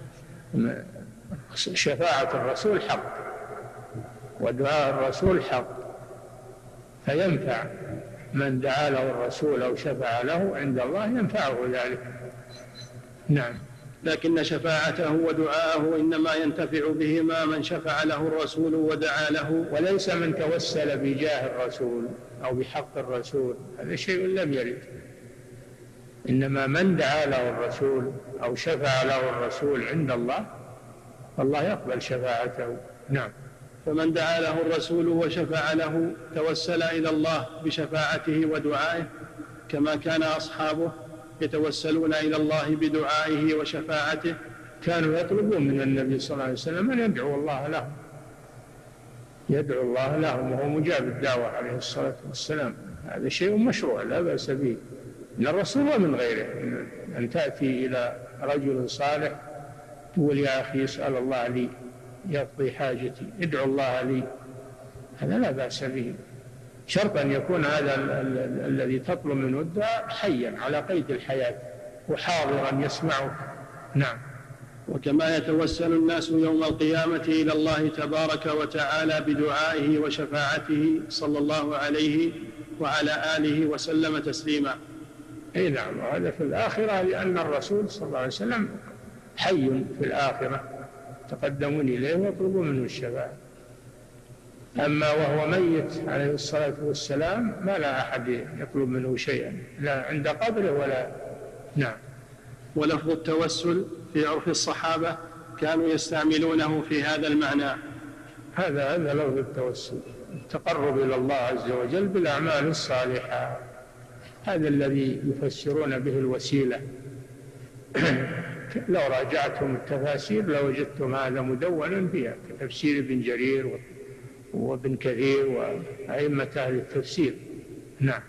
شفاعة الرسول حق، ودعاء الرسول حق، فينفع من دعا له الرسول أو شفع له عند الله ينفعه ذلك. نعم. لكن شفاعته ودعاءه إنما ينتفع بهما من شفع له الرسول ودعا له، وليس من توسل بجاه الرسول أو بحق الرسول، هذا شيء لم يرد. إنما من دعا له الرسول أو شفع له الرسول عند الله فالله يقبل شفاعته. نعم. فمن دعا له الرسول وشفع له توسل إلى الله بشفاعته ودعائه، كما كان أصحابه يتوسلون إلى الله بدعائه وشفاعته. كانوا يطلبون من النبي صلى الله عليه وسلم أن يدعو الله لهم، يدعو الله لهم وهو مجاب الدعوة عليه الصلاة والسلام. هذا شيء مشروع لا بأس به من الرسول ومن غيره، أن تأتي إلى رجل صالح تقول: يا أخي اسأل الله لي يقضي حاجتي، ادعو الله لي، هذا لا بأس به، شرط أن يكون هذا الذي تطلب منه الدعاء حيا على قيد الحياة وحاضرا يسمعه. نعم. وكما يتوسل الناس يوم القيامة إلى الله تبارك وتعالى بدعائه وشفاعته صلى الله عليه وعلى آله وسلم تسليما. أي نعم. وهذا في الآخرة، لأن الرسول صلى الله عليه وسلم حي في الآخرة، تقدمون إليه واطلبوا منه الشفاعة. أما وهو ميت عليه الصلاة والسلام ما لا أحد يطلب منه شيئا، لا عند قبره ولا. نعم. ولفظ التوسل في عرف الصحابة كانوا يستعملونه في هذا المعنى. هذا هذا لفظ التوسل، التقرب إلى الله عز وجل بالأعمال الصالحة، هذا الذي يفسرون به الوسيلة. لو راجعتم التفاسير لوجدتم هذا مدونا فيها، كتفسير ابن جرير وابن كثير وأئمة أهل التفسير. نعم.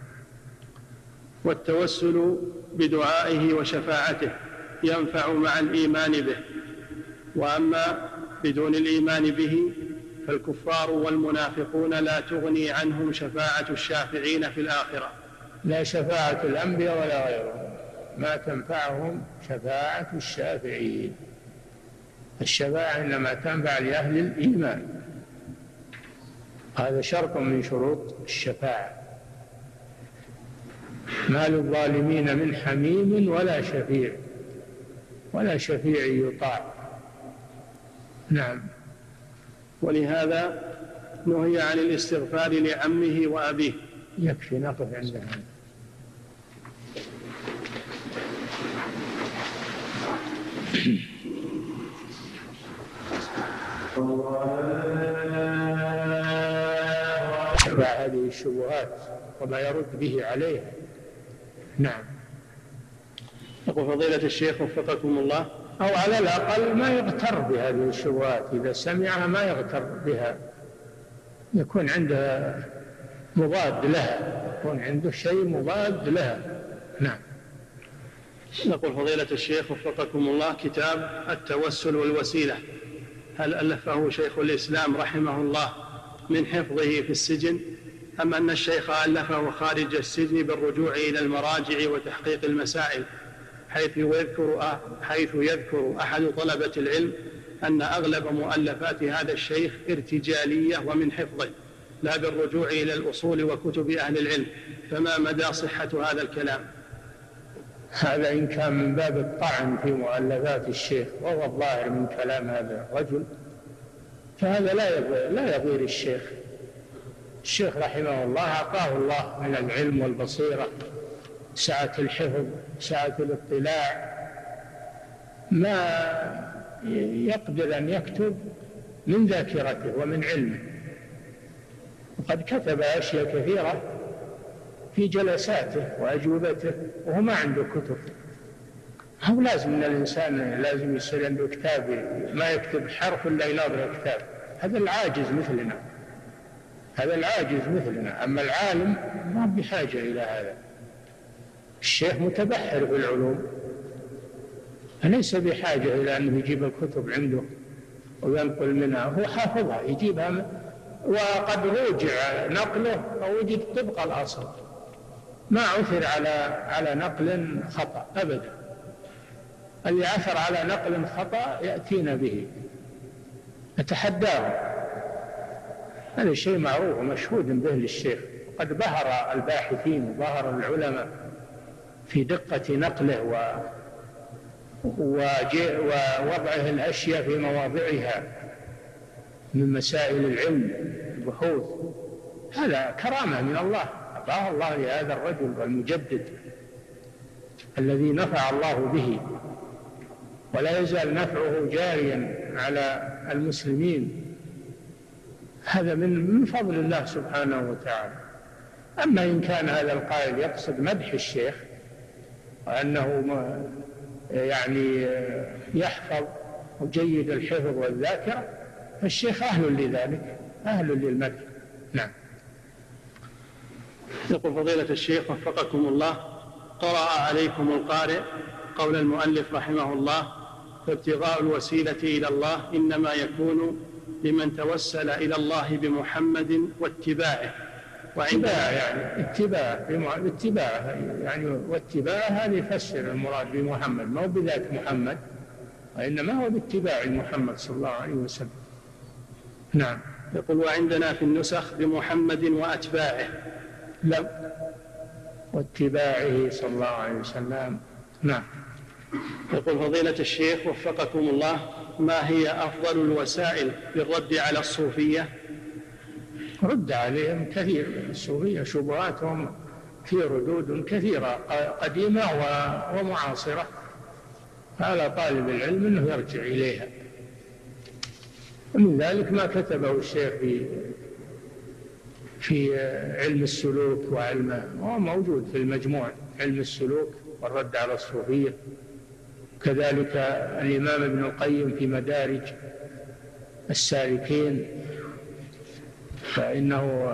والتوسل بدعائه وشفاعته ينفع مع الإيمان به، وأما بدون الإيمان به فالكفار والمنافقون لا تغني عنهم شفاعة الشافعين في الآخرة. لا شفاعة الأنبياء ولا غيرهم، ما تنفعهم شفاعة الشافعين. الشفاعة إنما تنفع لأهل الإيمان، هذا شرط من شروط الشفاعة. ما للظالمين من حميم ولا شفيع، ولا شفيع يطاع. نعم. ولهذا نهي عن الاستغفار لعمه وأبيه. يكفي نقف عندنا. هذه الشبهات وما يرد به عليها. نعم. يقول فضيلة الشيخ وفقكم الله، أو على الأقل ما يغتر بهذه الشبهات، إذا سمعها ما يغتر بها، يكون عنده مضاد لها، يكون عنده شيء مضاد لها. نعم. يقول فضيلة الشيخ وفقكم الله، كتاب التوسل والوسيلة هل ألفه شيخ الإسلام رحمه الله من حفظه في السجن، أم أن الشيخ ألفه خارج السجن بالرجوع إلى المراجع وتحقيق المسائل، حيث يذكر, حيث يذكر أحد طلبة العلم أن أغلب مؤلفات هذا الشيخ ارتجالية ومن حفظه لا بالرجوع إلى الأصول وكتب أهل العلم، فما مدى صحة هذا الكلام؟ هذا إن كان من باب الطعن في مؤلفات الشيخ، وهو الظاهر من كلام هذا الرجل، فهذا لا لا يضير الشيخ. الشيخ رحمه الله أعطاه الله من العلم والبصيرة سعة الحفظ، سعة الاطلاع، ما يقدر أن يكتب من ذاكرته ومن علمه، وقد كتب أشياء كثيرة في جلساته وأجوبته وهو ما عنده كتب. هو لازم من الإنسان لازم يصير عنده كتاب، ما يكتب حرف إلا يناظر كتاب. هذا العاجز مثلنا، هذا العاجز مثلنا. أما العالم ما بحاجة إلى هذا. الشيخ متبحر في العلوم، فليس بحاجة إلى أنه يجيب الكتب عنده وينقل منها، هو حافظها يجيبها من، وقد رجع نقله ووجد طبق الأصل، ما عثر على على نقل خطأ أبدا. اللي عثر على نقل خطأ يأتينا به نتحداه. هذا شيء معروف ومشهود به للشيخ، قد بهر الباحثين وبهر العلماء في دقة نقله و ووضعه الأشياء في مواضعها من مسائل العلم البحوث. هذا كرامة من الله أعطاه الله لهذا الرجل المجدد الذي نفع الله به، ولا يزال نفعه جاريا على المسلمين. هذا من فضل الله سبحانه وتعالى. أما إن كان هذا القائل يقصد مدح الشيخ وأنه يعني يحفظ وجيد الحفظ والذاكرة، فالشيخ أهل لذلك، أهل للمدح. نعم. يقول فضيلة الشيخ وفقكم الله: قرأ عليكم القارئ قول المؤلف رحمه الله: فابتغاء الوسيلة إلى الله إنما يكون لمن توسل إلى الله بمحمد واتباعه. اتباع يعني اتباع اتباع يعني واتباع هذا يفسر المراد بمحمد، ما هو بذات محمد، وإنما هو باتباع محمد صلى الله عليه وسلم. نعم. يقول: وعندنا في النسخ بمحمد وأتباعه. لا، واتباعه صلى الله عليه وسلم. نعم. يقول فضيلة الشيخ وفقكم الله: ما هي أفضل الوسائل للرد على الصوفية؟ رد عليهم كثير. الصوفية شبهاتهم في ردود كثيرة قديمة ومعاصرة، على طالب العلم أنه يرجع إليها. ومن ذلك ما كتبه الشيخ في في علم السلوك وعلمه، وهو موجود في المجموع، علم السلوك والرد على الصوفية. كذلك الإمام ابن القيم في مدارج السالكين، فإنه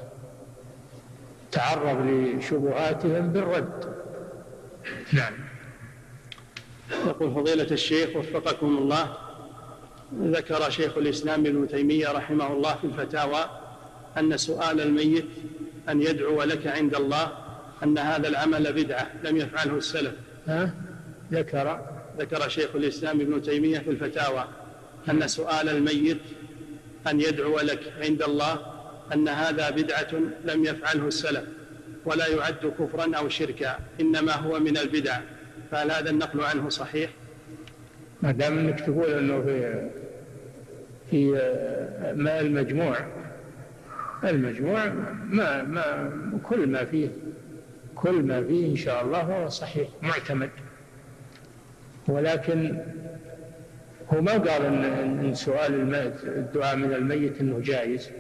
تعرض لشبهاتهم بالرد. نعم. يقول فضيلة الشيخ وفقكم الله: ذكر شيخ الإسلام ابن تيمية رحمه الله في الفتاوى أن سؤال الميت أن يدعو لك عند الله أن هذا العمل بدعة لم يفعله السلف. ها؟ ذكر ذكر شيخ الإسلام ابن تيمية في الفتاوى أن سؤال الميت أن يدعو لك عند الله أن هذا بدعة لم يفعله السلف ولا يعد كفرا أو شركا، إنما هو من البدع، فهل هذا النقل عنه صحيح؟ ما دام أنك تقول أنه في في ما المجموع المجموع ما ما كل ما فيه كل ما فيه إن شاء الله هو صحيح معتمد، ولكن هو ما قال إن سؤال الميت الدعاء من الميت إنه جائز،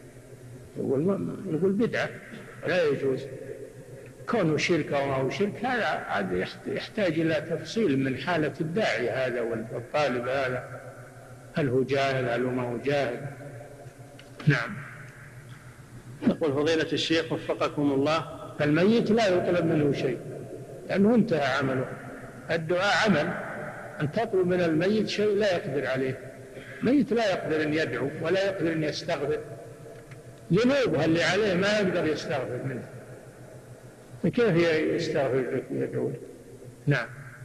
يقول بدعة لا يجوز. كونه شرك أو ما هو شرك هذا يحتاج إلى تفصيل من حالة الداعي هذا والطالب هذا، هل هو جاهل هل هو ما هو جاهل. نعم. يقول فضيلة الشيخ وفقكم الله: فالميت لا يطلب منه شيء لأنه انتهى عمله. الدعاء عمل، أن تطلب من الميت شيء لا يقدر عليه. الميت لا يقدر أن يدعو ولا يقدر أن يستغفر، ذنوبه اللي عليه ما يقدر يستغفر منه، فكيف يستغفر لك ويدعو لك؟ نعم.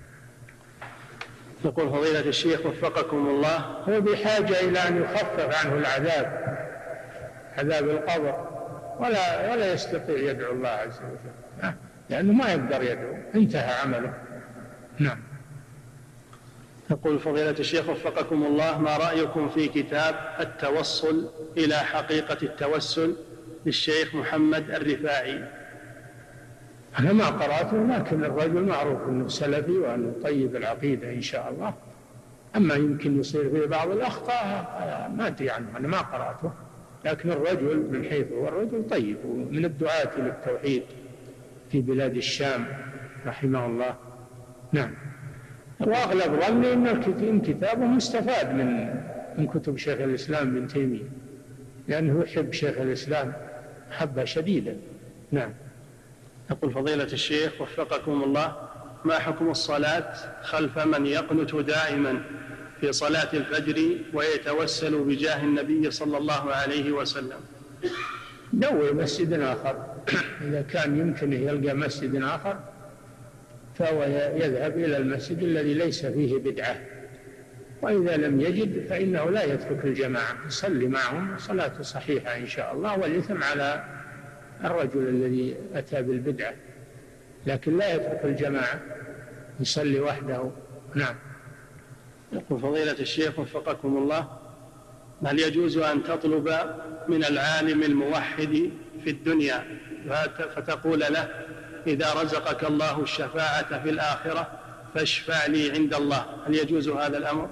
يقول فضيلة الشيخ وفقكم الله: هو بحاجة إلى أن يخفف عنه العذاب، عذاب القبر، ولا ولا يستطيع يدعو الله عز وجل. لأنه ما يقدر يدعو، انتهى عمله. نعم. يقول فضيلة الشيخ وفقكم الله: ما رأيكم في كتاب التوصل إلى حقيقة التوسل للشيخ محمد الرفاعي؟ أنا ما قرأته، لكن الرجل معروف أنه سلفي وأنه طيب العقيدة إن شاء الله. أما يمكن يصير فيه بعض الأخطاء ما أدري عنه، أنا ما قرأته، لكن الرجل من حيث هو الرجل طيب، ومن الدعاة للتوحيد في بلاد الشام رحمه الله. نعم. وأغلب ظني أن كتابه مستفاد من من كتب شيخ الإسلام ابن تيمية، لأنه يحب شيخ الإسلام حبة شديدة. نعم. يقول فضيلة الشيخ وفقكم الله: ما حكم الصلاة خلف من يقنت دائما في صلاة الفجر ويتوسل بجاه النبي صلى الله عليه وسلم؟ دور مسجد آخر، إذا كان يمكنه يلقى مسجد آخر فهو يذهب إلى المسجد الذي ليس فيه بدعة، وإذا لم يجد فإنه لا يترك الجماعة، يصلي معهم صلاة صحيحة إن شاء الله، والإثم على الرجل الذي أتى بالبدعة، لكن لا يترك الجماعة، يصلي وحده. نعم. يقول فضيلة الشيخ وفقكم الله: هل يجوز أن تطلب من العالم الموحد في الدنيا فتقول له: إذا رزقك الله الشفاعة في الآخرة فاشفع لي عند الله؟ هل يجوز هذا الأمر؟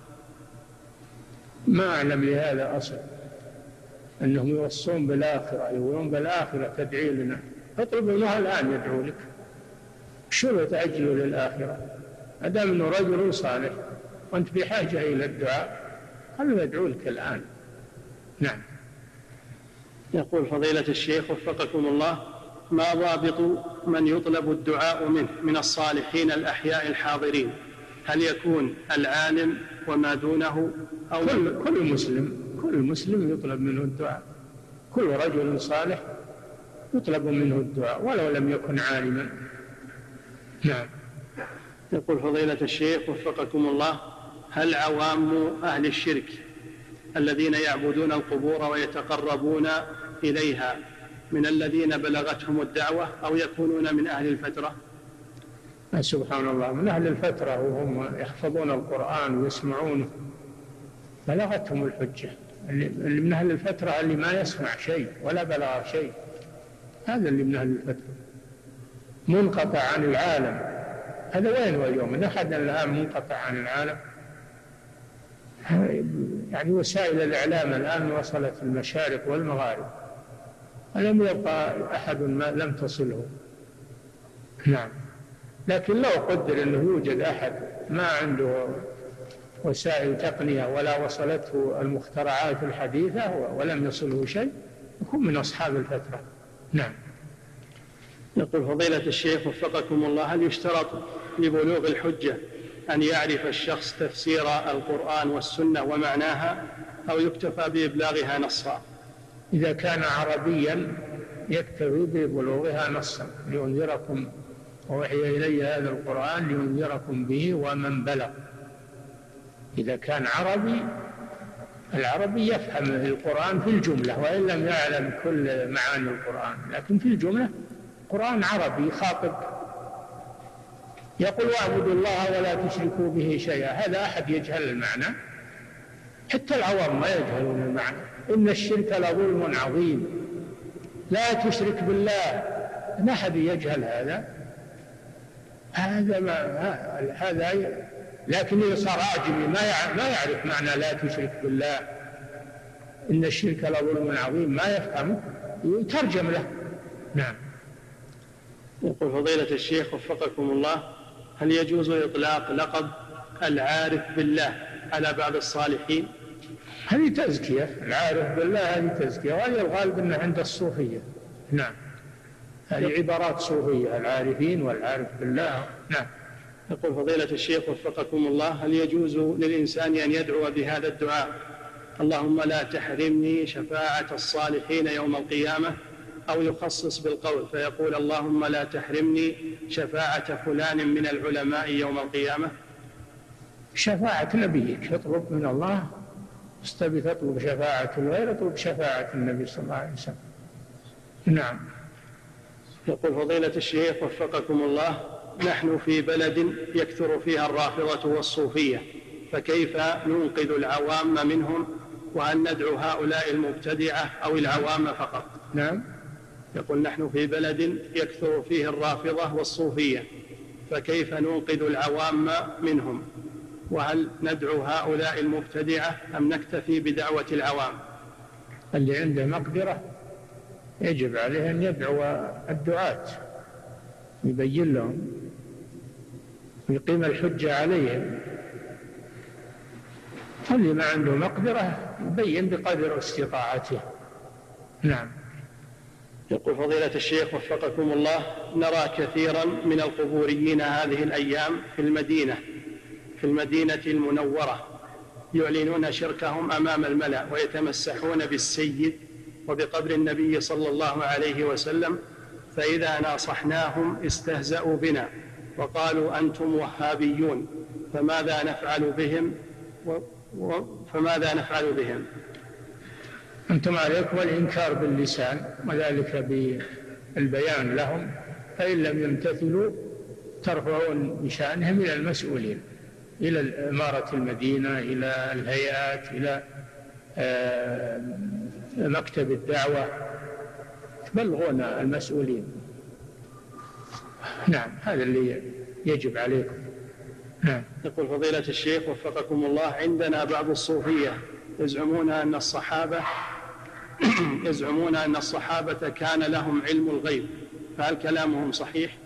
ما أعلم لهذا أصل، أنهم يوصون بالآخرة، يقولون بالآخرة تدعي لنا، اطلب منه الآن يدعو لك، شو تعجلوا للآخرة؟ أدام أنه رجل صالح وأنت بحاجة إلى الدعاء، خلوا يدعو لك الآن. نعم. يقول فضيلة الشيخ وفقكم الله: ما ضابط من يطلب الدعاء منه من الصالحين الأحياء الحاضرين؟ هل يكون العالم وما دونه أو كل, كل مسلم كل مسلم يطلب منه الدعاء، كل رجل صالح يطلب منه الدعاء ولو لم يكن عالما. نعم. يقول فضيلة الشيخ وفقكم الله: هل عوام أهل الشرك الذين يعبدون القبور ويتقربون إليها من الذين بلغتهم الدعوة أو يكونون من أهل الفترة؟ سبحان الله، من أهل الفترة وهم يحفظون القرآن ويسمعونه بلغتهم الحجة. اللي من أهل الفترة اللي ما يسمع شيء ولا بلغ شيء، هذا اللي من أهل الفترة، منقطع عن العالم. هذا وين هو اليوم؟ من أحد الآن منقطع عن العالم؟ يعني وسائل الإعلام الآن وصلت المشارق والمغارب، ولم يبقى أحد ما لم تصله. نعم. لكن لو قدر أنه يوجد أحد ما عنده وسائل تقنية ولا وصلته المخترعات الحديثة ولم يصله شيء، يكون من أصحاب الفترة. نعم. يقول فضيلة الشيخ وفقكم الله: هل يشترط لبلوغ الحجة أن يعرف الشخص تفسير القرآن والسنة ومعناها، أو يكتفى بإبلاغها نصا؟ إذا كان عربيا يكتفي ببلوغها نصا: لينذركم ووحي إلي هذا القرآن لينذركم به ومن بلغ. إذا كان عربي، العربي يفهم القرآن في الجملة وإن لم يعلم كل معاني القرآن، لكن في الجملة قرآن عربي خاطب. يقول: واعبدوا الله ولا تشركوا به شيئا، هذا أحد يجهل المعنى؟ حتى العوام ما يجهلون المعنى. إن الشرك لظلم عظيم، لا تشرك بالله، ما أحد يجهل هذا. هذا ما هذا لكن إذا صار أعجمي ما ما يعرف معنى لا تشرك بالله، إن الشرك لظلم عظيم، ما يفهمه، يترجم له. نعم. يقول فضيلة الشيخ وفقكم الله: هل يجوز إطلاق لقب العارف بالله على بعض الصالحين؟ هذه تزكية، العارف بالله هذه تزكية، وهذه الغالب أنها عند الصوفية. نعم. هذه عبارات صوفية، العارفين والعارف بالله. نعم. يقول فضيلة الشيخ وفقكم الله: هل يجوز للإنسان أن يدعو بهذا الدعاء: اللهم لا تحرمني شفاعة الصالحين يوم القيامة، أو يخصص بالقول فيقول اللهم لا تحرمني شفاعة فلان من العلماء يوم القيامة؟ شفاعة نبيك، اطلب من الله، استبي تطلب شفاعة الغير، اطلب شفاعة النبي صلى الله عليه وسلم. نعم. يقول فضيلة الشيخ وفقكم الله: نحن في بلد يكثر فيها الرافضة والصوفية، فكيف ننقذ العوام منهم؟ وهل ندعو هؤلاء المبتدعة أو العوام فقط؟ نعم. يقول: نحن في بلد يكثر فيه الرافضة والصوفية، فكيف ننقذ العوام منهم؟ وهل ندعو هؤلاء المبتدعة أم نكتفي بدعوة العوام؟ اللي عنده مقدرة يجب عليه أن يدعو الدعاة، يبين لهم ويقيم الحجة عليهم. اللي ما عنده مقدرة يبين بقدر استطاعته. نعم. يقول فضيلة الشيخ وفقكم الله: نرى كثيرا من القبوريين هذه الأيام في المدينة في المدينة المنورة يعلنون شركهم أمام الملأ ويتمسحون بالسيد وبقبر النبي صلى الله عليه وسلم، فإذا ناصحناهم استهزأوا بنا وقالوا أنتم وهابيون، فماذا نفعل بهم و... و... فماذا نفعل بهم؟ أنتم عليكم الإنكار باللسان وذلك بالبيان لهم، فإن لم يمتثلوا ترفعون بشأنهم إلى المسؤولين، إلى إمارة المدينة، إلى الهيئات، إلى مكتب الدعوة، تبلغون المسؤولين. نعم، هذا اللي يجب عليكم. نعم. يقول فضيلة الشيخ وفقكم الله: عندنا بعض الصوفية يزعمون أن الصحابة يزعمون أن الصحابة كان لهم علم الغيب، فهل كلامهم صحيح؟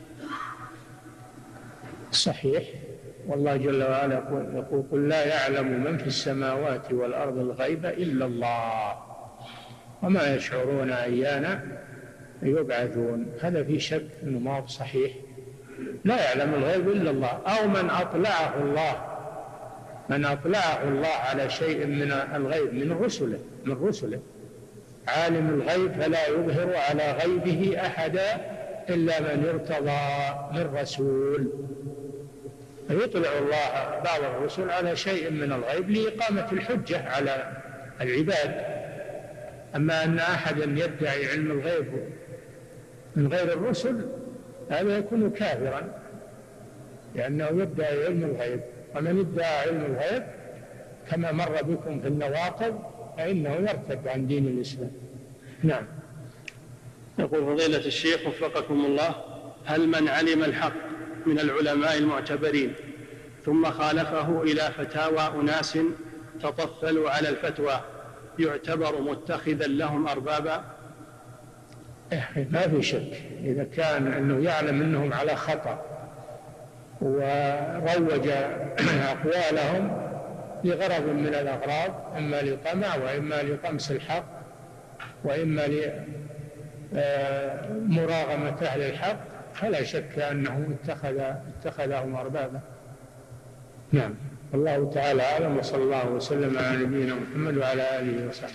صحيح، والله جل وعلا يقول: قل لا يعلم من في السماوات والأرض الغيب إلا الله وما يشعرون أيان يبعثون. هذا في شك أنه ما هو صحيح. لا يعلم الغيب إلا الله، أو من أطلعه الله من أطلعه الله على شيء من الغيب من رسله من رسله عالم الغيب فلا يظهر على غيبه أحدا إلا من ارتضى من رسول. فيطلع الله بعض الرسل على شيء من الغيب لإقامة الحجة على العباد. أما أن أحدا يدعي علم الغيب من غير الرسل هذا يكون كافرا، لأنه يدعي علم الغيب، ومن ادعى علم الغيب كما مر بكم في النواقض فإنه يرتد عن دين الإسلام. نعم. يقول فضيلة الشيخ وفقكم الله: هل من علم الحق من العلماء المعتبرين ثم خالفه إلى فتاوى أناس تطفلوا على الفتوى يعتبر متخذا لهم أربابا؟ ما في شك، إذا كان أنه يعلم أنهم على خطأ وروج أقوالهم لغرض من الأغراض، إما لطمع وإما لطمس الحق وإما لمراغمة أهل الحق، فلا شك أنه اتخذ اتخذهم أربابا. نعم. الله تعالى أعلم، وصلى الله وسلم على نبينا محمد وعلى آله وصحبه.